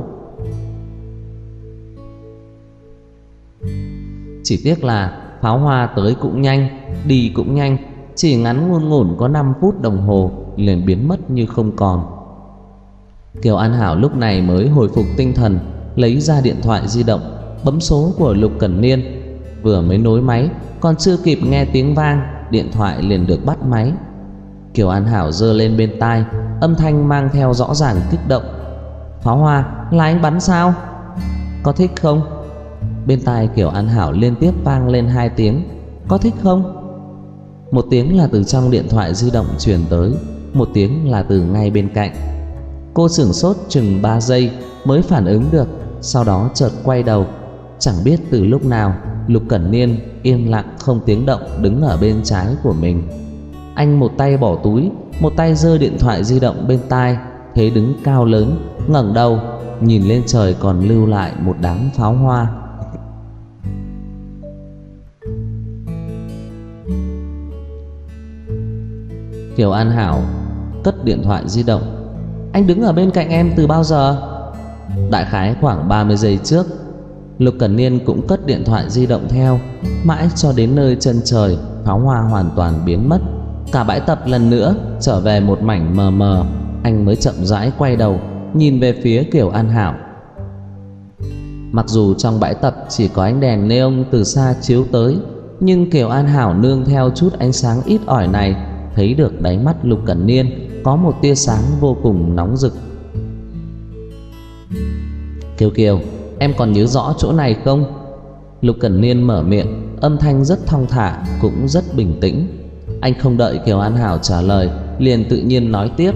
Chỉ tiếc là pháo hoa tới cũng nhanh, đi cũng nhanh, chỉ ngắn ngủn ngủn có năm phút đồng hồ liền biến mất như không còn. Kiều An Hảo lúc này mới hồi phục tinh thần, lấy ra điện thoại di động, bấm số của Lục Cẩn Niên. Vừa mới nối máy, còn chưa kịp nghe tiếng vang, điện thoại liền được bắt máy. Kiều An Hảo giơ lên bên tai, âm thanh mang theo rõ ràng kích động: pháo hoa là anh bắn sao? Có thích không? Bên tai Kiều An Hảo liên tiếp vang lên hai tiếng: có thích không? Một tiếng là từ trong điện thoại di động truyền tới, một tiếng là từ ngay bên cạnh. Cô sửng sốt chừng ba giây mới phản ứng được, sau đó chợt quay đầu. Chẳng biết từ lúc nào Lục Cẩn Niên yên lặng không tiếng động đứng ở bên trái của mình. Anh một tay bỏ túi, một tay giơ điện thoại di động bên tai, thế đứng cao lớn, ngẩng đầu nhìn lên trời còn lưu lại một đám pháo hoa. Kiều An Hảo cất điện thoại di động. Anh đứng ở bên cạnh em từ bao giờ? Đại khái khoảng ba mươi giây trước. Lục Cẩn Niên cũng cất điện thoại di động theo. Mãi cho đến nơi chân trời, pháo hoa hoàn toàn biến mất, cả bãi tập lần nữa trở về một mảnh mờ mờ, anh mới chậm rãi quay đầu nhìn về phía Kiều An Hảo. Mặc dù trong bãi tập chỉ có ánh đèn neon từ xa chiếu tới, nhưng Kiều An Hảo nương theo chút ánh sáng ít ỏi này, thấy được đáy mắt Lục Cẩn Niên có một tia sáng vô cùng nóng rực. Kiều Kiều, em còn nhớ rõ chỗ này không? Lục Cẩn Niên mở miệng, âm thanh rất thong thả, cũng rất bình tĩnh. Anh không đợi Kiều An Hảo trả lời, liền tự nhiên nói tiếp.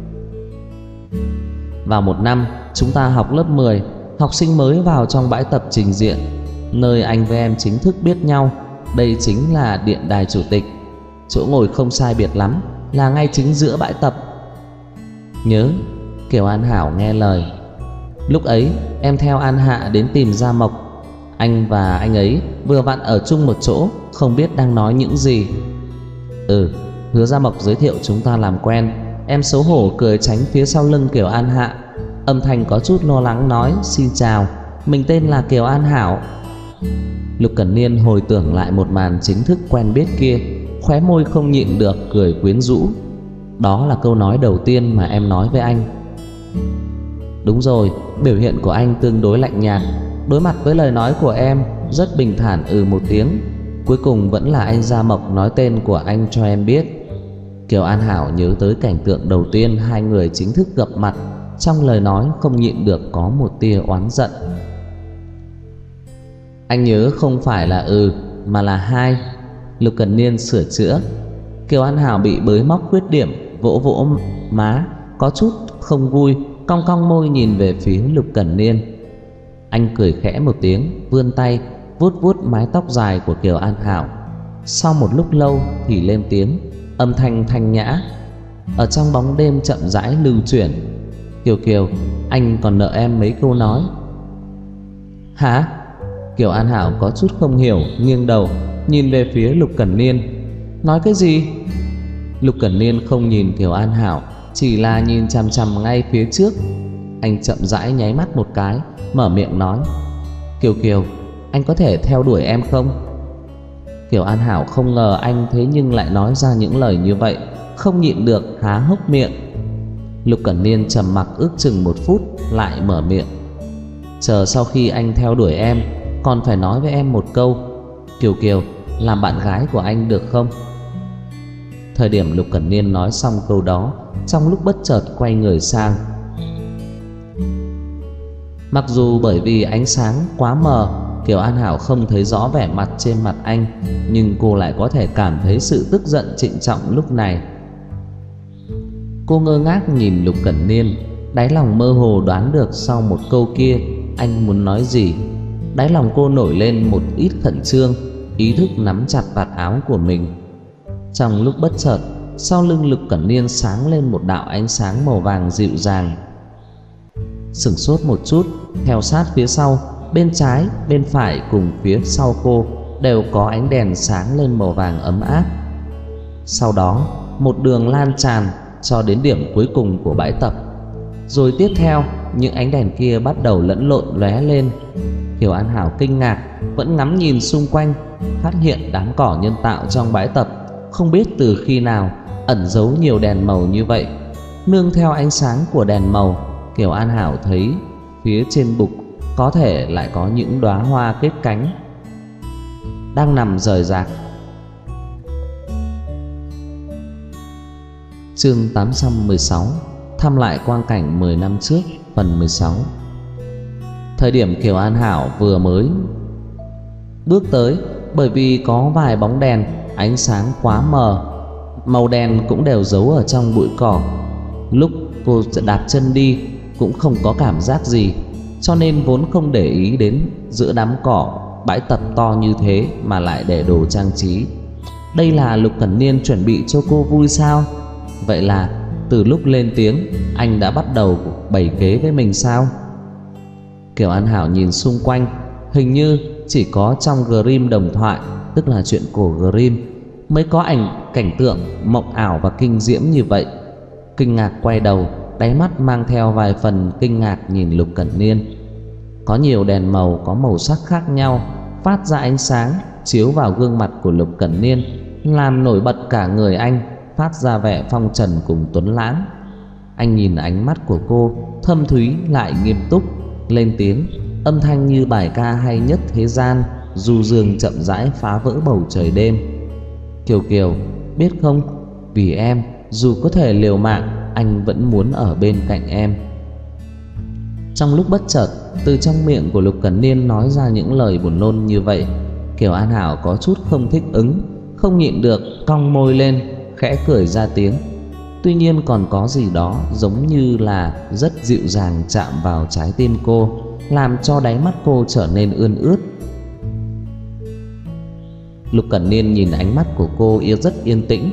Vào một năm, chúng ta học lớp mười, học sinh mới vào trong bãi tập trình diện, nơi anh với em chính thức biết nhau. Đây chính là điện đài chủ tịch. Chỗ ngồi không sai biệt lắm, là ngay chính giữa bãi tập. Nhớ. Kiều An Hảo nghe lời. Lúc ấy em theo An Hạ đến tìm Gia Mộc. Anh và anh ấy vừa vặn ở chung một chỗ, không biết đang nói những gì. Ừ, Hứa Gia Mộc giới thiệu chúng ta làm quen. Em xấu hổ cười tránh phía sau lưng Kiều An Hạ, âm thanh có chút lo lắng nói. Xin chào, mình tên là Kiều An Hảo. Lục Cẩn Niên hồi tưởng lại một màn chính thức quen biết kia, khóe môi không nhịn được cười quyến rũ. Đó là câu nói đầu tiên mà em nói với anh. Đúng rồi, biểu hiện của anh tương đối lạnh nhạt, đối mặt với lời nói của em rất bình thản ừ một tiếng. Cuối cùng vẫn là anh Gia Mộc nói tên của anh cho em biết. Kiều An Hảo nhớ tới cảnh tượng đầu tiên hai người chính thức gặp mặt, trong lời nói không nhịn được có một tia oán giận. Anh nhớ không phải là ừ mà là hai. Lục Cẩn Niên sửa chữa. Kiều An Hảo bị bới móc khuyết điểm, vỗ vỗ má, có chút không vui, cong cong môi nhìn về phía Lục Cẩn Niên. Anh cười khẽ một tiếng, vươn tay vuốt vuốt mái tóc dài của Kiều An Hảo. Sau một lúc lâu thì lên tiếng, âm thanh thanh nhã, ở trong bóng đêm chậm rãi lưu chuyển. Kiều Kiều, anh còn nợ em mấy câu nói. Hả? Kiều An Hảo có chút không hiểu, nghiêng đầu nhìn về phía Lục Cẩn Niên. Nói cái gì? Lục Cẩn Niên không nhìn Kiều An Hảo, chỉ là nhìn chằm chằm ngay phía trước. Anh chậm rãi nháy mắt một cái, mở miệng nói. Kiều Kiều, anh có thể theo đuổi em không? Kiều An Hảo không ngờ anh thế nhưng lại nói ra những lời như vậy, không nhịn được há hốc miệng. Lục Cẩn Niên trầm mặc ước chừng một phút, lại mở miệng. Chờ sau khi anh theo đuổi em, còn phải nói với em một câu. Kiều Kiều, làm bạn gái của anh được không? Thời điểm Lục Cẩn Niên nói xong câu đó, trong lúc bất chợt quay người sang. Mặc dù bởi vì ánh sáng quá mờ, Kiều An Hảo không thấy rõ vẻ mặt trên mặt anh, nhưng cô lại có thể cảm thấy sự tức giận trịnh trọng lúc này. Cô ngơ ngác nhìn Lục Cẩn Niên, đáy lòng mơ hồ đoán được sau một câu kia anh muốn nói gì. Đáy lòng cô nổi lên một ít khẩn trương, ý thức nắm chặt vạt áo của mình. Trong lúc bất chợt, sau lưng Lục Cẩn Niên sáng lên một đạo ánh sáng màu vàng dịu dàng. Sửng sốt một chút, theo sát phía sau, bên trái, bên phải cùng phía sau cô đều có ánh đèn sáng lên màu vàng ấm áp. Sau đó, một đường lan tràn cho đến điểm cuối cùng của bãi tập. Rồi tiếp theo, những ánh đèn kia bắt đầu lẫn lộn lóe lên. Kiều An Hảo kinh ngạc, vẫn ngắm nhìn xung quanh, phát hiện đám cỏ nhân tạo trong bãi tập không biết từ khi nào ẩn giấu nhiều đèn màu như vậy. Nương theo ánh sáng của đèn màu, Kiều An Hảo thấy phía trên bục có thể lại có những đóa hoa kết cánh đang nằm rời rạc. Chương tám trăm mười sáu, thăm lại quang cảnh mười năm trước, phần mười sáu. Thời điểm Kiều An Hảo vừa mới bước tới, bởi vì có vài bóng đèn, ánh sáng quá mờ, màu đèn cũng đều giấu ở trong bụi cỏ. Lúc cô đạp chân đi cũng không có cảm giác gì, cho nên vốn không để ý đến giữa đám cỏ bãi tập to như thế mà lại để đồ trang trí. Đây là Lục Cẩn Niên chuẩn bị cho cô vui sao? Vậy là từ lúc lên tiếng, anh đã bắt đầu bày kế với mình sao? Kiều An Hảo nhìn xung quanh, hình như chỉ có trong Grimm đồng thoại, tức là chuyện cổ Grimm, mới có ảnh cảnh tượng mộng ảo và kinh diễm như vậy. Kinh ngạc quay đầu, đáy mắt mang theo vài phần kinh ngạc nhìn Lục Cẩn Niên. Có nhiều đèn màu có màu sắc khác nhau phát ra ánh sáng chiếu vào gương mặt của Lục Cẩn Niên, làm nổi bật cả người anh, phát ra vẻ phong trần cùng tuấn lãng. Anh nhìn ánh mắt của cô thâm thúy lại nghiêm túc, lên tiếng, âm thanh như bài ca hay nhất thế gian, du dương chậm rãi phá vỡ bầu trời đêm. Kiều Kiều, biết không, vì em, dù có thể liều mạng, anh vẫn muốn ở bên cạnh em. Trong lúc bất chợt, từ trong miệng của Lục Cẩn Niên nói ra những lời buồn nôn như vậy, Kiều An Hảo có chút không thích ứng, không nhịn được cong môi lên, khẽ cười ra tiếng. Tuy nhiên còn có gì đó giống như là rất dịu dàng chạm vào trái tim cô, làm cho đáy mắt cô trở nên ươn ướt. Lục Cẩn Niên nhìn ánh mắt của cô yêu rất yên tĩnh,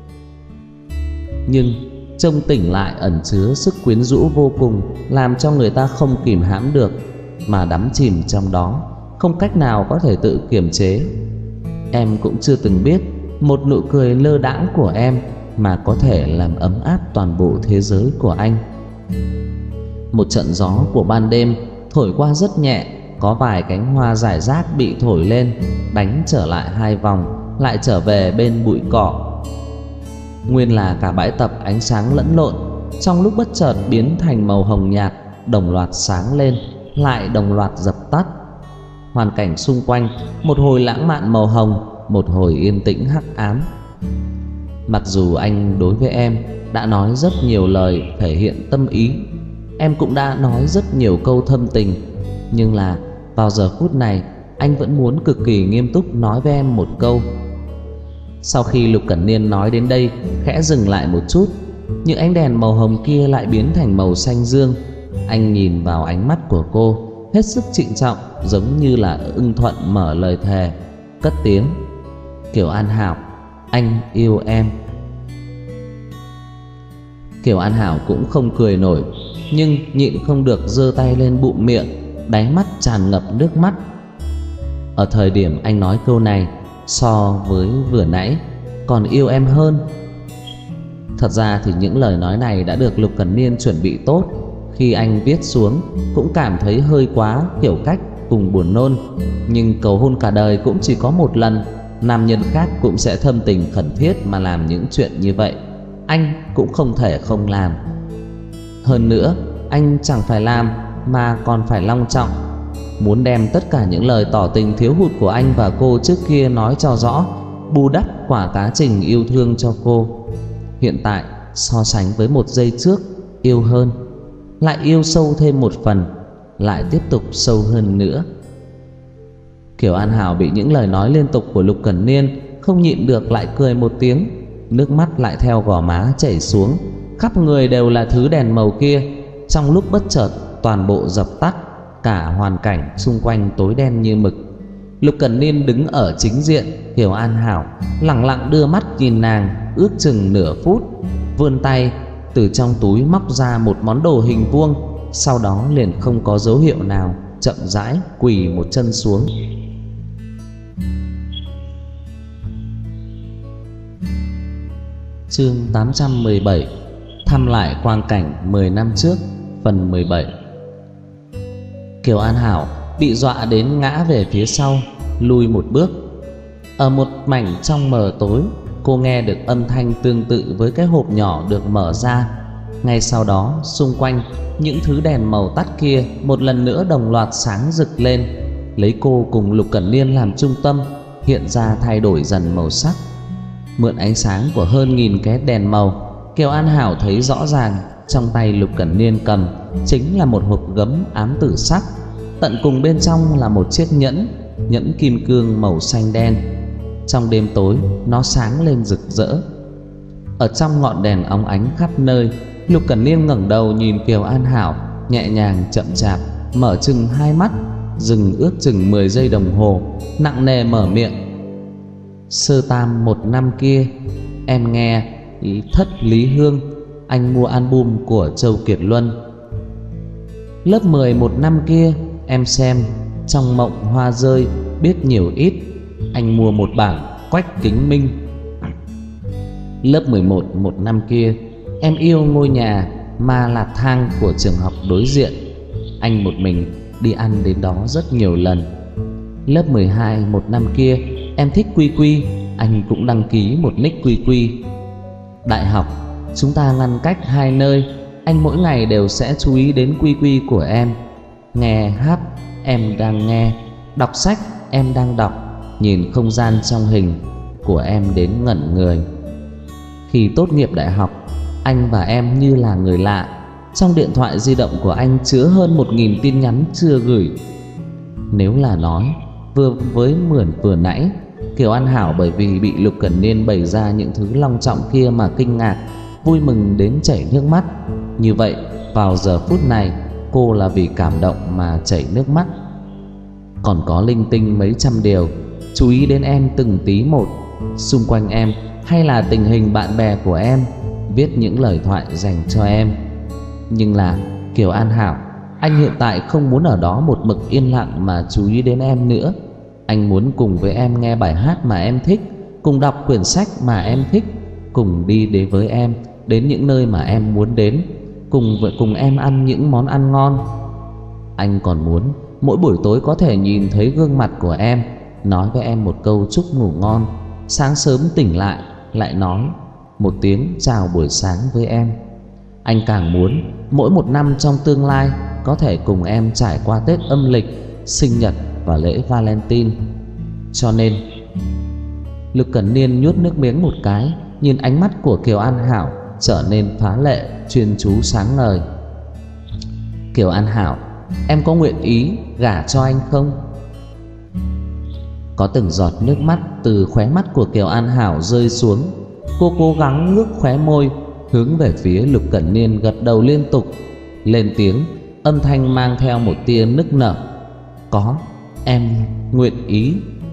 nhưng trông tỉnh lại ẩn chứa sức quyến rũ vô cùng, làm cho người ta không kìm hãm được mà đắm chìm trong đó, không cách nào có thể tự kiềm chế. Em cũng chưa từng biết một nụ cười lơ đãng của em mà có thể làm ấm áp toàn bộ thế giới của anh. Một trận gió của ban đêm thổi qua rất nhẹ, có vài cánh hoa rải rác bị thổi lên, đánh trở lại hai vòng, lại trở về bên bụi cỏ. Nguyên là cả bãi tập ánh sáng lẫn lộn, trong lúc bất chợt biến thành màu hồng nhạt, đồng loạt sáng lên, lại đồng loạt dập tắt. Hoàn cảnh xung quanh một hồi lãng mạn màu hồng, một hồi yên tĩnh hắc ám. Mặc dù anh đối với em đã nói rất nhiều lời thể hiện tâm ý, em cũng đã nói rất nhiều câu thâm tình, nhưng là vào giờ phút này anh vẫn muốn cực kỳ nghiêm túc nói với em một câu. Sau khi Lục Cẩn Niên nói đến đây, khẽ dừng lại một chút, những ánh đèn màu hồng kia lại biến thành màu xanh dương. Anh nhìn vào ánh mắt của cô, hết sức trịnh trọng, giống như là ưng thuận mở lời thề, cất tiếng, Kiều An Hảo, anh yêu em. Kiều An Hảo cũng không cười nổi, nhưng nhịn không được giơ tay lên bụng miệng, đáy mắt tràn ngập nước mắt. Ở thời điểm anh nói câu này, so với vừa nãy còn yêu em hơn. Thật ra thì những lời nói này đã được Lục Cẩn Niên chuẩn bị tốt. Khi anh viết xuống cũng cảm thấy hơi quá kiểu cách cùng buồn nôn, nhưng cầu hôn cả đời cũng chỉ có một lần, nam nhân khác cũng sẽ thâm tình khẩn thiết mà làm những chuyện như vậy, anh cũng không thể không làm. Hơn nữa, anh chẳng phải làm mà còn phải long trọng, muốn đem tất cả những lời tỏ tình thiếu hụt của anh và cô trước kia nói cho rõ, bù đắp quả cá trình yêu thương cho cô. Hiện tại so sánh với một giây trước, yêu hơn, lại yêu sâu thêm một phần, lại tiếp tục sâu hơn nữa. Kiều An Hảo bị những lời nói liên tục của Lục Cẩn Niên không nhịn được lại cười một tiếng, nước mắt lại theo gò má chảy xuống, khắp người đều là thứ đèn màu kia. Trong lúc bất chợt toàn bộ dập tắt, cả hoàn cảnh xung quanh tối đen như mực. Lục Cẩn Niên đứng ở chính diện, Kiều An Hảo lẳng lặng đưa mắt nhìn nàng ước chừng nửa phút, vươn tay từ trong túi móc ra một món đồ hình vuông, sau đó liền không có dấu hiệu nào chậm rãi quỳ một chân xuống. Chương tám trăm mười bảy, thăm lại quang cảnh mười năm trước, phần mười bảy. Kiều An Hảo bị dọa đến ngã về phía sau, lùi một bước. Ở một mảnh trong mờ tối, cô nghe được âm thanh tương tự với cái hộp nhỏ được mở ra. Ngay sau đó, xung quanh những thứ đèn màu tắt kia một lần nữa đồng loạt sáng rực lên, lấy cô cùng Lục Cẩn Niên làm trung tâm, hiện ra thay đổi dần màu sắc. Mượn ánh sáng của hơn nghìn cái đèn màu, Kiều An Hảo thấy rõ ràng trong tay Lục Cẩn Niên cầm chính là một hộp gấm ám tử sắc, tận cùng bên trong là một chiếc nhẫn, nhẫn kim cương màu xanh đen. Trong đêm tối nó sáng lên rực rỡ. Ở trong ngọn đèn óng ánh khắp nơi, Lục Cẩn Niên ngẩng đầu nhìn Kiều An Hảo, nhẹ nhàng chậm chạp mở chừng hai mắt, dừng ước chừng mười giây đồng hồ, nặng nề mở miệng, Sơ tam một năm kia, em nghe Thất Lý Hương, anh mua album của Châu Kiệt Luân. Lớp mười một năm kia, em xem Trong Mộng Hoa Rơi biết nhiều ít, anh mua một bản Quách Kính Minh. Lớp mười một một năm kia, em yêu ngôi nhà Ma Lạt Thang của trường học đối diện, anh một mình đi ăn đến đó rất nhiều lần. Lớp mười hai một năm kia, em thích Quy Quy, anh cũng đăng ký một nick Quy Quy. Đại học, chúng ta ngăn cách hai nơi, anh mỗi ngày đều sẽ chú ý đến Quy Quy của em. Nghe hát, em đang nghe. Đọc sách, em đang đọc. Nhìn không gian trong hình của em đến ngẩn người. Khi tốt nghiệp đại học, anh và em như là người lạ. Trong điện thoại di động của anh chứa hơn một nghìn tin nhắn chưa gửi. Nếu là nói vừa với mượn vừa nãy, Kiều An Hảo bởi vì bị Lục Cẩn Niên bày ra những thứ long trọng kia mà kinh ngạc, vui mừng đến chảy nước mắt. Như vậy, vào giờ phút này, cô là vì cảm động mà chảy nước mắt. Còn có linh tinh mấy trăm điều, chú ý đến em từng tí một, xung quanh em hay là tình hình bạn bè của em, viết những lời thoại dành cho em. Nhưng là Kiều An Hảo, anh hiện tại không muốn ở đó một mực yên lặng mà chú ý đến em nữa. Anh muốn cùng với em nghe bài hát mà em thích, cùng đọc quyển sách mà em thích, cùng đi đến với em đến những nơi mà em muốn đến, cùng với cùng em ăn những món ăn ngon. Anh còn muốn mỗi buổi tối có thể nhìn thấy gương mặt của em, nói với em một câu chúc ngủ ngon, sáng sớm tỉnh lại lại nói một tiếng chào buổi sáng với em. Anh càng muốn mỗi một năm trong tương lai có thể cùng em trải qua Tết âm lịch, sinh nhật và lễ Valentine. Cho nên Lục Cẩn Niên nuốt nước miếng một cái, nhìn ánh mắt của Kiều An Hảo trở nên phá lệ, chuyên chú sáng ngời. Kiều An Hảo, em có nguyện ý gả cho anh không? Có từng giọt nước mắt từ khóe mắt của Kiều An Hảo rơi xuống. Cô cố gắng ngước khóe môi, hướng về phía Lục Cẩn Niên gật đầu liên tục, lên tiếng, âm thanh mang theo một tia nức nở. Có, em nguyện ý.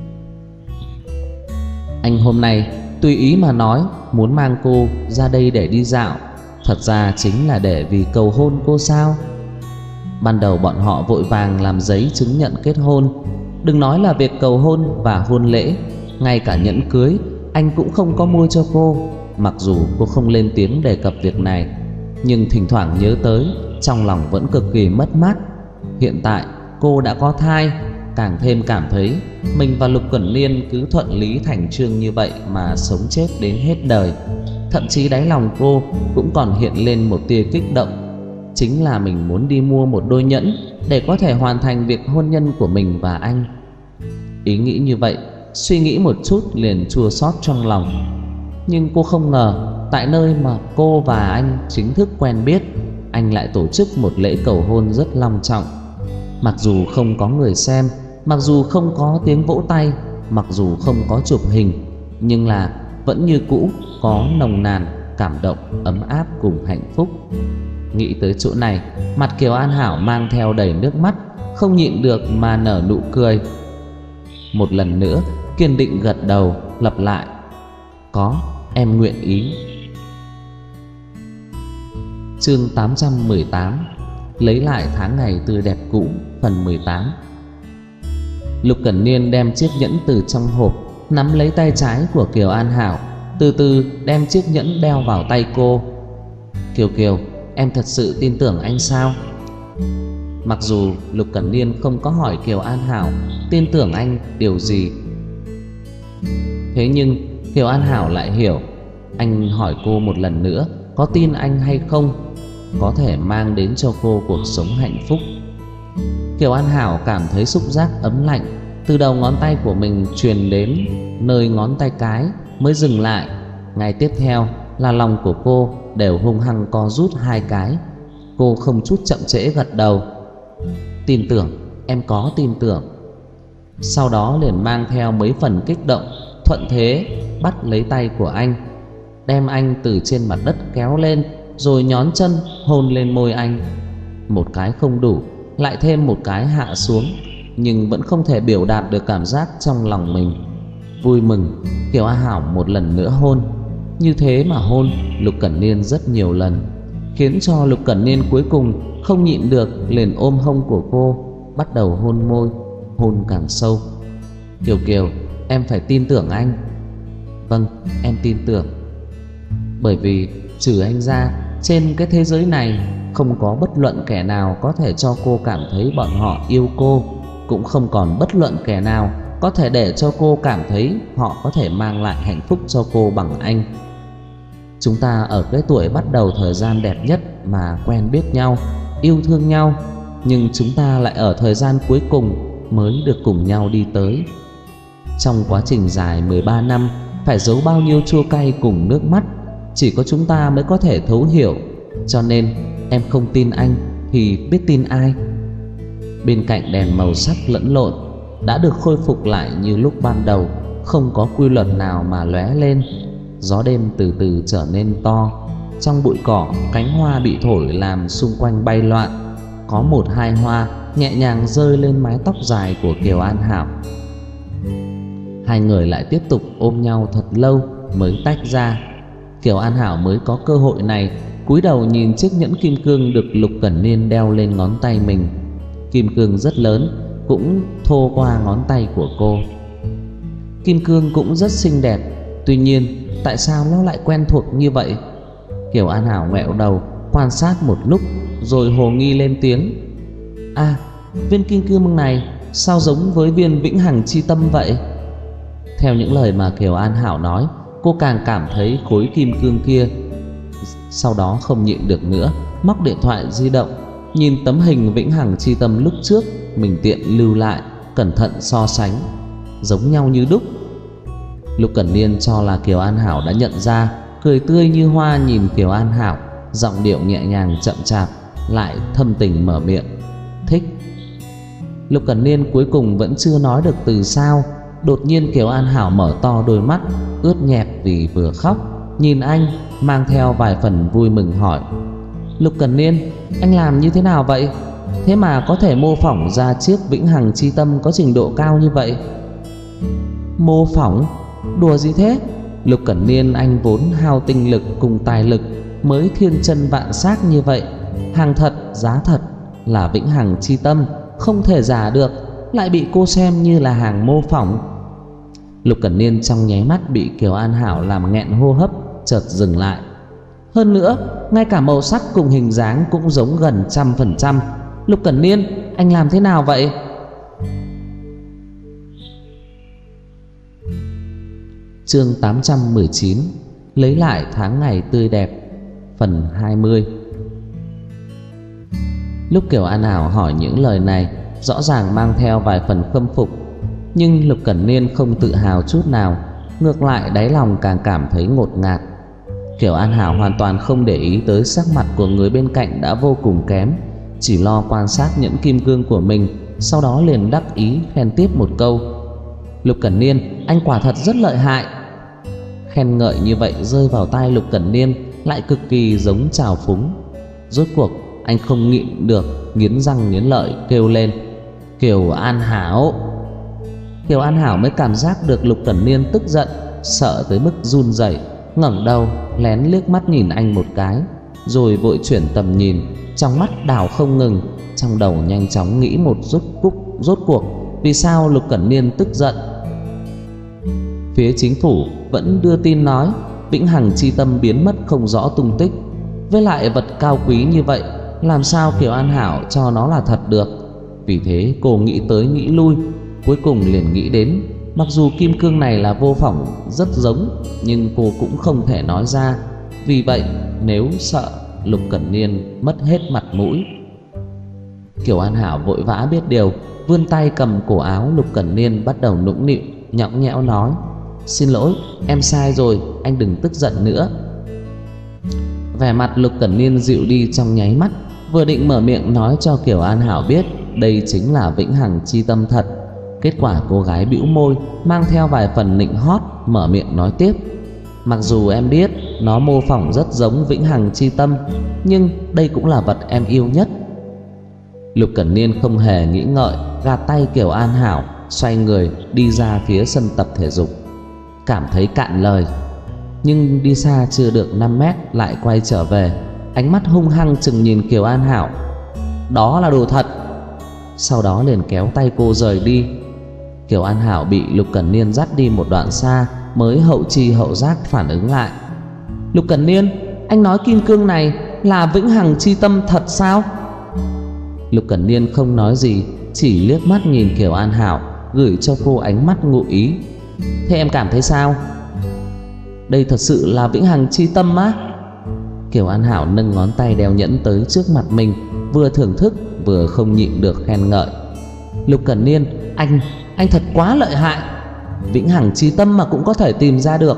Anh hôm nay tùy ý mà nói muốn mang cô ra đây để đi dạo, thật ra chính là để vì cầu hôn cô sao? Ban đầu bọn họ vội vàng làm giấy chứng nhận kết hôn, đừng nói là việc cầu hôn và hôn lễ, ngay cả nhẫn cưới anh cũng không có mua cho cô. Mặc dù cô không lên tiếng đề cập việc này, nhưng thỉnh thoảng nhớ tới, trong lòng vẫn cực kỳ mất mát. Hiện tại cô đã có thai, càng thêm cảm thấy mình và Lục Cẩn Niên cứ thuận lý thành chương như vậy mà sống chết đến hết đời. Thậm chí đáy lòng cô cũng còn hiện lên một tia kích động, chính là mình muốn đi mua một đôi nhẫn để có thể hoàn thành việc hôn nhân của mình và anh. Ý nghĩ như vậy, suy nghĩ một chút liền chua xót trong lòng. Nhưng cô không ngờ, tại nơi mà cô và anh chính thức quen biết, anh lại tổ chức một lễ cầu hôn rất long trọng. Mặc dù không có người xem, mặc dù không có tiếng vỗ tay, mặc dù không có chụp hình, nhưng là vẫn như cũ có nồng nàn, cảm động, ấm áp cùng hạnh phúc. Nghĩ tới chỗ này, mặt Kiều An Hảo mang theo đầy nước mắt, không nhịn được mà nở nụ cười. Một lần nữa kiên định gật đầu, lặp lại, có, em nguyện ý. Chương tám trăm mười tám, lấy lại tháng ngày tươi đẹp cũ, phần mười tám. Lục Cẩn Niên đem chiếc nhẫn từ trong hộp, nắm lấy tay trái của Kiều An Hảo, từ từ đem chiếc nhẫn đeo vào tay cô. Kiều Kiều, em thật sự tin tưởng anh sao? Mặc dù Lục Cẩn Niên không có hỏi Kiều An Hảo tin tưởng anh điều gì, thế nhưng Kiều An Hảo lại hiểu. Anh hỏi cô một lần nữa, có tin anh hay không, có thể mang đến cho cô cuộc sống hạnh phúc. Kiều An Hảo cảm thấy xúc giác ấm lạnh từ đầu ngón tay của mình truyền đến nơi ngón tay cái mới dừng lại. Ngay tiếp theo là lòng của cô đều hung hăng co rút hai cái. Cô không chút chậm trễ gật đầu, tin tưởng, em có tin tưởng. Sau đó liền mang theo mấy phần kích động, thuận thế bắt lấy tay của anh, đem anh từ trên mặt đất kéo lên, rồi nhón chân hôn lên môi anh. Một cái không đủ, lại thêm một cái hạ xuống, nhưng vẫn không thể biểu đạt được cảm giác trong lòng mình. vui mừng, Kiều An Hảo một lần nữa hôn. Như thế mà hôn Lục Cẩn Niên rất nhiều lần, khiến cho Lục Cẩn Niên cuối cùng không nhịn được, liền ôm hông của cô, bắt đầu hôn môi, hôn càng sâu. Kiều Kiều, em phải tin tưởng anh. Vâng, em tin tưởng. Bởi vì trừ anh ra, trên cái thế giới này không có bất luận kẻ nào có thể cho cô cảm thấy bọn họ yêu cô, cũng không còn bất luận kẻ nào có thể để cho cô cảm thấy họ có thể mang lại hạnh phúc cho cô bằng anh. Chúng ta ở cái tuổi bắt đầu thời gian đẹp nhất mà quen biết nhau, yêu thương nhau, nhưng chúng ta lại ở thời gian cuối cùng mới được cùng nhau đi tới. Trong quá trình dài mười ba năm, phải giấu bao nhiêu chua cay cùng nước mắt, chỉ có chúng ta mới có thể thấu hiểu. Cho nên em không tin anh thì biết tin ai? Bên cạnh đèn màu sắc lẫn lộn đã được khôi phục lại như lúc ban đầu, không có quy luật nào mà lóe lên. Gió đêm từ từ trở nên to, trong bụi cỏ cánh hoa bị thổi làm xung quanh bay loạn. Có một hai hoa nhẹ nhàng rơi lên mái tóc dài của Kiều An Hảo. Hai người lại tiếp tục ôm nhau thật lâu mới tách ra. Kiều An Hảo mới có cơ hội này cúi đầu nhìn chiếc nhẫn kim cương được Lục Cẩn Niên đeo lên ngón tay mình. Kim cương rất lớn, cũng thô qua ngón tay của cô. Kim cương cũng rất xinh đẹp, tuy nhiên tại sao nó lại quen thuộc như vậy? Kiều An Hảo ngoẹo đầu quan sát một lúc rồi hồ nghi lên tiếng. À, viên kim cương này sao giống với viên vĩnh hằng chi tâm vậy? Theo những lời mà Kiều An Hảo nói, cô càng cảm thấy khối kim cương kia. Sau đó không nhịn được nữa, móc điện thoại di động, nhìn tấm hình vĩnh hằng chi tâm lúc trước mình tiện lưu lại, cẩn thận so sánh, giống nhau như đúc. Lục Cẩn Niên cho là Kiều An Hảo đã nhận ra, cười tươi như hoa nhìn Kiều An Hảo, giọng điệu nhẹ nhàng chậm chạp, lại thâm tình mở miệng. Thích. Lục Cẩn Niên cuối cùng vẫn chưa nói được từ sao. Đột nhiên Kiều An Hảo mở to đôi mắt ướt nhẹp vì vừa khóc, nhìn anh mang theo vài phần vui mừng hỏi. Lục Cẩn Niên, anh làm như thế nào vậy? Thế mà có thể mô phỏng ra chiếc vĩnh hằng chi tâm có trình độ cao như vậy? Mô phỏng? Đùa gì thế? Lục Cẩn Niên anh vốn hao tinh lực cùng tài lực mới thiên chân vạn xác như vậy. Hàng thật giá thật là vĩnh hằng chi tâm, không thể giả được, lại bị cô xem như là hàng mô phỏng. Lục Cẩn Niên trong nháy mắt bị Kiều An Hảo làm nghẹn hô hấp, chợt dừng lại. Hơn nữa, ngay cả màu sắc cùng hình dáng cũng giống gần trăm phần trăm. Lục Cẩn Niên, anh làm thế nào vậy? Chương tám trăm mười chín, lấy lại tháng ngày tươi đẹp, phần hai mươi. Lúc Kiều An Hảo hỏi những lời này, rõ ràng mang theo vài phần khâm phục, nhưng Lục Cẩn Niên không tự hào chút nào, ngược lại đáy lòng càng cảm thấy ngột ngạt. Kiều An Hảo hoàn toàn không để ý tới sắc mặt của người bên cạnh đã vô cùng kém, chỉ lo quan sát nhẫn kim cương của mình, sau đó liền đắc ý khen tiếp một câu. Lục Cẩn Niên, anh quả thật rất lợi hại. Khen ngợi như vậy rơi vào tai Lục Cẩn Niên lại cực kỳ giống trào phúng. Rốt cuộc anh không nhịn được, nghiến răng nghiến lợi kêu lên. Kiều An Hảo. Kiều An Hảo mới cảm giác được Lục Cẩn Niên tức giận, sợ tới mức run rẩy, ngẩng đầu lén liếc mắt nhìn anh một cái, rồi vội chuyển tầm nhìn, trong mắt đảo không ngừng, trong đầu nhanh chóng nghĩ một rốt cúc rốt cuộc vì sao Lục Cẩn Niên tức giận. Phía chính phủ vẫn đưa tin nói vĩnh hằng chi tâm biến mất không rõ tung tích, với lại vật cao quý như vậy, làm sao Kiều An Hảo cho nó là thật được? Vì thế cô nghĩ tới nghĩ lui, cuối cùng liền nghĩ đến, mặc dù kim cương này là vô phỏng rất giống, nhưng cô cũng không thể nói ra. Vì vậy nếu sợ Lục Cẩn Niên mất hết mặt mũi. Kiều An Hảo vội vã biết điều, vươn tay cầm cổ áo Lục Cẩn Niên, bắt đầu nũng nịu nhõng nhẽo nói. Xin lỗi, em sai rồi, anh đừng tức giận nữa. Vẻ mặt Lục Cẩn Niên dịu đi trong nháy mắt, vừa định mở miệng nói cho Kiều An Hảo biết đây chính là vĩnh hằng chi tâm thật, kết quả cô gái bĩu môi mang theo vài phần nịnh hót, mở miệng nói tiếp. Mặc dù em biết nó mô phỏng rất giống vĩnh hằng chi tâm, nhưng đây cũng là vật em yêu nhất. Lục Cẩn Niên không hề nghĩ ngợi, gạt tay Kiều An Hảo, xoay người đi ra phía sân tập thể dục. cảm thấy cạn lời. Nhưng đi xa chưa được năm mét lại quay trở về, ánh mắt hung hăng chừng nhìn Kiều An Hảo. Đó là đồ thật. Sau đó liền kéo tay cô rời đi. Kiều An Hảo bị Lục Cẩn Niên dắt đi một đoạn xa mới hậu chi hậu giác phản ứng lại. Lục Cẩn Niên, anh nói kim cương này là vĩnh hằng chi tâm thật sao? Lục Cẩn Niên không nói gì, chỉ liếc mắt nhìn Kiều An Hảo, gửi cho cô ánh mắt ngụ ý. Thế em cảm thấy sao? Đây thật sự là vĩnh hằng chi tâm á? Kiều An Hảo nâng ngón tay đeo nhẫn tới trước mặt mình, vừa thưởng thức vừa không nhịn được khen ngợi. Lục Cẩn Niên, anh, anh thật quá lợi hại. Vĩnh hằng chi tâm mà cũng có thể tìm ra được.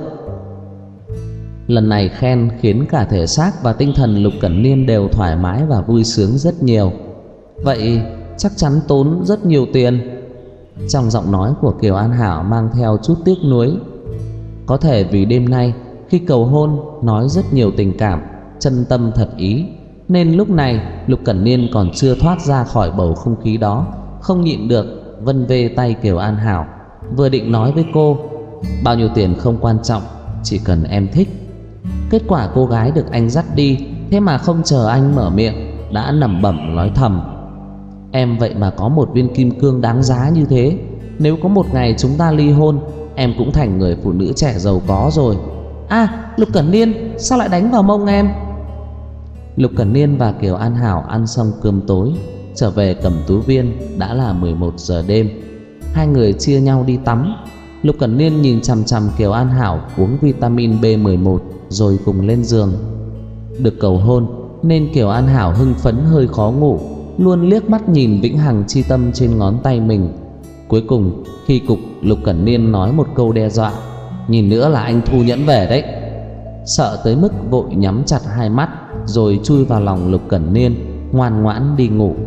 Lần này khen khiến cả thể xác và tinh thần Lục Cẩn Niên đều thoải mái và vui sướng rất nhiều. Vậy chắc chắn tốn rất nhiều tiền. Trong giọng nói của Kiều An Hảo mang theo chút tiếc nuối. Có thể vì đêm nay khi cầu hôn nói rất nhiều tình cảm, chân tâm thật ý, nên lúc này Lục Cẩn Niên còn chưa thoát ra khỏi bầu không khí đó, không nhịn được vân vê tay Kiều An Hảo, vừa định nói với cô bao nhiêu tiền không quan trọng, chỉ cần em thích. Kết quả cô gái được anh dắt đi, thế mà không chờ anh mở miệng đã lẩm bẩm nói thầm. Em vậy mà có một viên kim cương đáng giá như thế, nếu có một ngày chúng ta ly hôn, em cũng thành người phụ nữ trẻ giàu có rồi. À, Lục Cẩn Niên, sao lại đánh vào mông em? Lục Cẩn Niên và Kiều An Hảo ăn xong cơm tối, trở về Cẩm Tú Viên đã là mười một giờ đêm. Hai người chia nhau đi tắm. Lục Cẩn Niên nhìn chằm chằm Kiều An Hảo uống vitamin B mười một rồi cùng lên giường. Được cầu hôn nên Kiều An Hảo hưng phấn hơi khó ngủ, luôn liếc mắt nhìn vĩnh hằng chi tâm trên ngón tay mình. Cuối cùng khi cục Lục Cẩn Niên nói một câu đe dọa, nhìn nữa là anh thu nhẫn về đấy. Sợ tới mức vội nhắm chặt hai mắt rồi chui vào lòng Lục Cẩn Niên, ngoan ngoãn đi ngủ.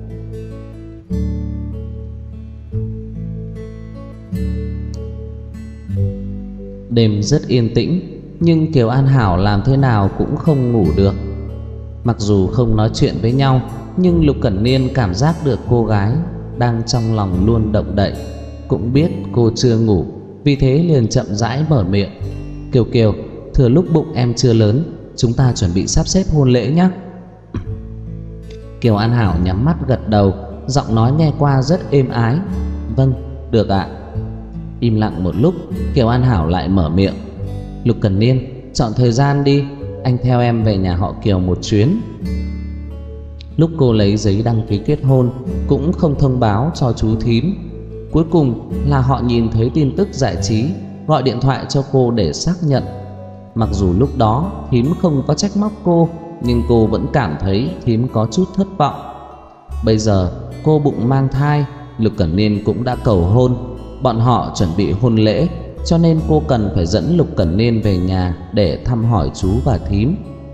Đêm rất yên tĩnh, nhưng Kiều An Hảo làm thế nào cũng không ngủ được. Mặc dù không nói chuyện với nhau, nhưng Lục Cẩn Niên cảm giác được cô gái đang trong lòng luôn động đậy. Cũng biết cô chưa ngủ, vì thế liền chậm rãi mở miệng. Kiều Kiều, thừa lúc bụng em chưa lớn, chúng ta chuẩn bị sắp xếp hôn lễ nhé. Kiều An Hảo nhắm mắt gật đầu, giọng nói nghe qua rất êm ái. Vâng, được ạ. Im lặng một lúc, Kiều An Hảo lại mở miệng. Lục Cẩn Niên, chọn thời gian đi, anh theo em về nhà họ Kiều một chuyến. Lúc cô lấy giấy đăng ký kết hôn cũng không thông báo cho chú thím. Cuối cùng là họ nhìn thấy tin tức giải trí, gọi điện thoại cho cô để xác nhận. Mặc dù lúc đó thím không có trách móc cô, nhưng cô vẫn cảm thấy thím có chút thất vọng. Bây giờ cô bụng mang thai, Lục Cẩn Niên cũng đã cầu hôn, bọn họ chuẩn bị hôn lễ, cho nên cô cần phải dẫn Lục Cẩn Niên về nhà để thăm hỏi chú và thím.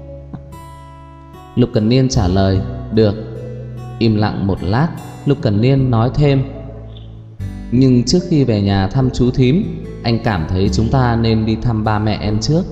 Lục Cẩn Niên trả lời được. Im lặng một lát, Lục Cẩn Niên nói thêm, nhưng trước khi về nhà thăm chú thím, anh cảm thấy chúng ta nên đi thăm ba mẹ em trước.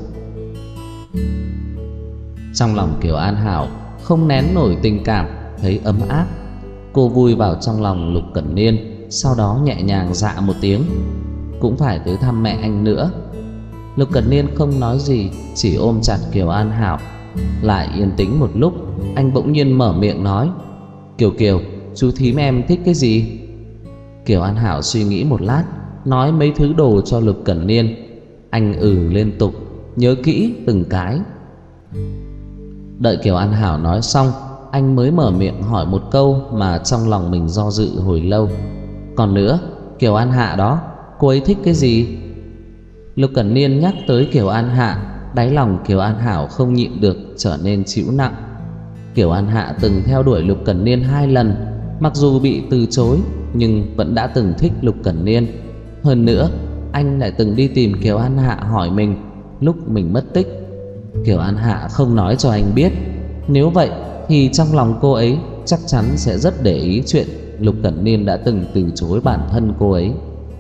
Trong lòng Kiều An Hảo không nén nổi tình cảm, thấy ấm áp. Cô vui vào trong lòng Lục Cẩn Niên, sau đó nhẹ nhàng dạ một tiếng. Cũng phải tới thăm mẹ anh nữa. Lục Cẩn Niên không nói gì, chỉ ôm chặt Kiều An Hảo. Lại yên tĩnh một lúc, anh bỗng nhiên mở miệng nói, Kiều Kiều, chú thím em thích cái gì? Kiều An Hảo suy nghĩ một lát, nói mấy thứ đồ cho Lục Cẩn Niên. Anh ừ liên tục, nhớ kỹ từng cái. Đợi Kiều An Hảo nói xong, anh mới mở miệng hỏi một câu mà trong lòng mình do dự hồi lâu. Còn nữa, Kiều An Hạ đó, cô ấy thích cái gì? Lục Cẩn Niên nhắc tới Kiều An Hạ, đáy lòng Kiều An Hảo không nhịn được trở nên chịu nặng. Kiều An Hạ từng theo đuổi Lục Cẩn Niên hai lần, mặc dù bị từ chối nhưng vẫn đã từng thích Lục Cẩn Niên. Hơn nữa, anh lại từng đi tìm Kiều An Hạ hỏi mình lúc mình mất tích. Kiều An Hạ không nói cho anh biết. Nếu vậy thì trong lòng cô ấy chắc chắn sẽ rất để ý chuyện Lục Cẩn Niên đã từng từ chối bản thân cô ấy.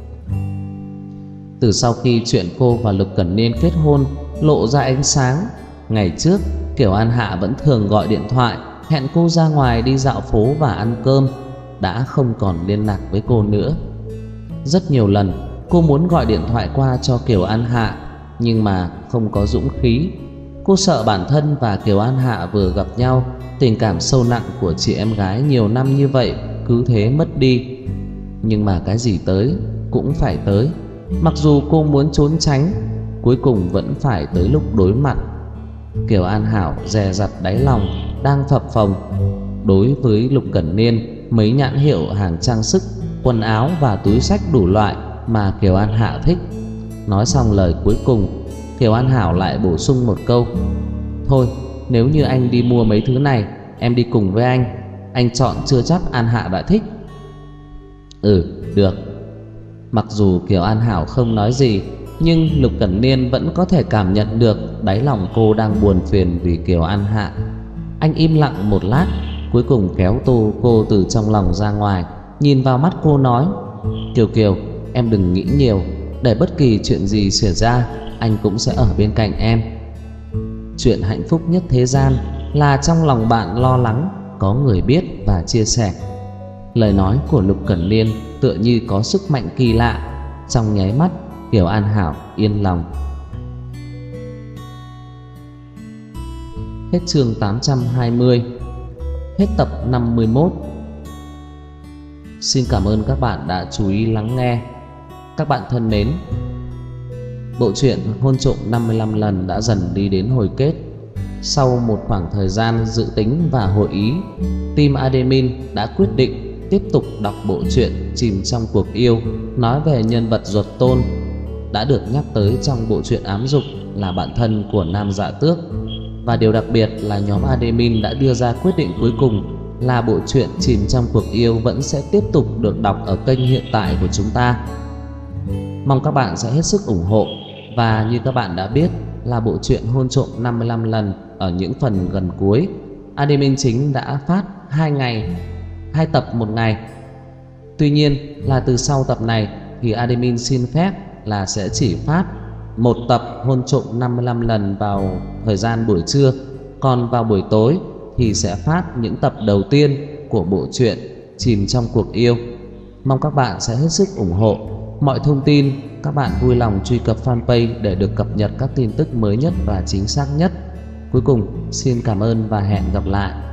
Từ sau khi chuyện cô và Lục Cẩn Niên kết hôn lộ ra ánh sáng, ngày trước Kiều An Hạ vẫn thường gọi điện thoại hẹn cô ra ngoài đi dạo phố và ăn cơm, đã không còn liên lạc với cô nữa. Rất nhiều lần Cô muốn gọi điện thoại qua cho Kiều An Hạ, nhưng mà không có dũng khí. Cô sợ bản thân và Kiều An Hạ vừa gặp nhau, tình cảm sâu nặng của chị em gái nhiều năm như vậy cứ thế mất đi. Nhưng mà cái gì tới cũng phải tới. Mặc dù cô muốn trốn tránh, cuối cùng vẫn phải tới lúc đối mặt. Kiều An Hảo dè dặt đáy lòng đang phập phồng. Đối với Lục Cẩn Niên, mấy nhãn hiệu hàng trang sức, quần áo và túi xách đủ loại mà Kiều An Hạ thích. Nói xong lời cuối cùng, Kiều An Hảo lại bổ sung một câu: thôi, nếu như anh đi mua mấy thứ này, em đi cùng với anh. Anh chọn chưa chắc An Hạ đã thích. Ừ, được. Mặc dù Kiều An Hảo không nói gì, nhưng Lục Cẩn Niên vẫn có thể cảm nhận được đáy lòng cô đang buồn phiền vì Kiều An Hạ. Anh im lặng một lát, cuối cùng kéo tô cô từ trong lòng ra ngoài, nhìn vào mắt cô nói: Kiều Kiều, em đừng nghĩ nhiều. Để bất kỳ chuyện gì xảy ra, anh cũng sẽ ở bên cạnh em. Chuyện hạnh phúc nhất thế gian là trong lòng bạn lo lắng có người biết và chia sẻ. Lời nói của Lục Cẩn Niên tựa như có sức mạnh kỳ lạ. Trong nháy mắt, Kiều An Hảo yên lòng. Hết chương tám trăm hai mươi. Hết tập năm mươi mốt. Xin cảm ơn các bạn đã chú ý lắng nghe. Các bạn thân mến, bộ truyện Hôn Trộm năm mươi lăm lần đã dần đi đến hồi kết. Sau một khoảng thời gian dự tính và hội ý, team admin đã quyết định tiếp tục đọc bộ truyện Chìm trong cuộc yêu, nói về nhân vật Duật Tôn đã được nhắc tới trong bộ truyện Ám Dục là bạn thân của Nam Dạ Tước. Và điều đặc biệt là nhóm admin đã đưa ra quyết định cuối cùng là bộ truyện Chìm trong cuộc yêu vẫn sẽ tiếp tục được đọc ở kênh hiện tại của chúng ta. Mong các bạn sẽ hết sức ủng hộ. Và như các bạn đã biết là bộ truyện Hôn Trộm năm mươi lăm lần ở những phần gần cuối, admin chính đã phát hai ngày, hai tập một ngày. Tuy nhiên là từ sau tập này thì admin xin phép là sẽ chỉ phát một tập Hôn Trộm năm mươi lăm lần vào thời gian buổi trưa, còn vào buổi tối thì sẽ phát những tập đầu tiên của bộ truyện Chìm trong cuộc yêu. Mong các bạn sẽ hết sức ủng hộ. Mọi thông tin các bạn vui lòng truy cập fanpage để được cập nhật các tin tức mới nhất và chính xác nhất. Cuối cùng, xin cảm ơn và hẹn gặp lại.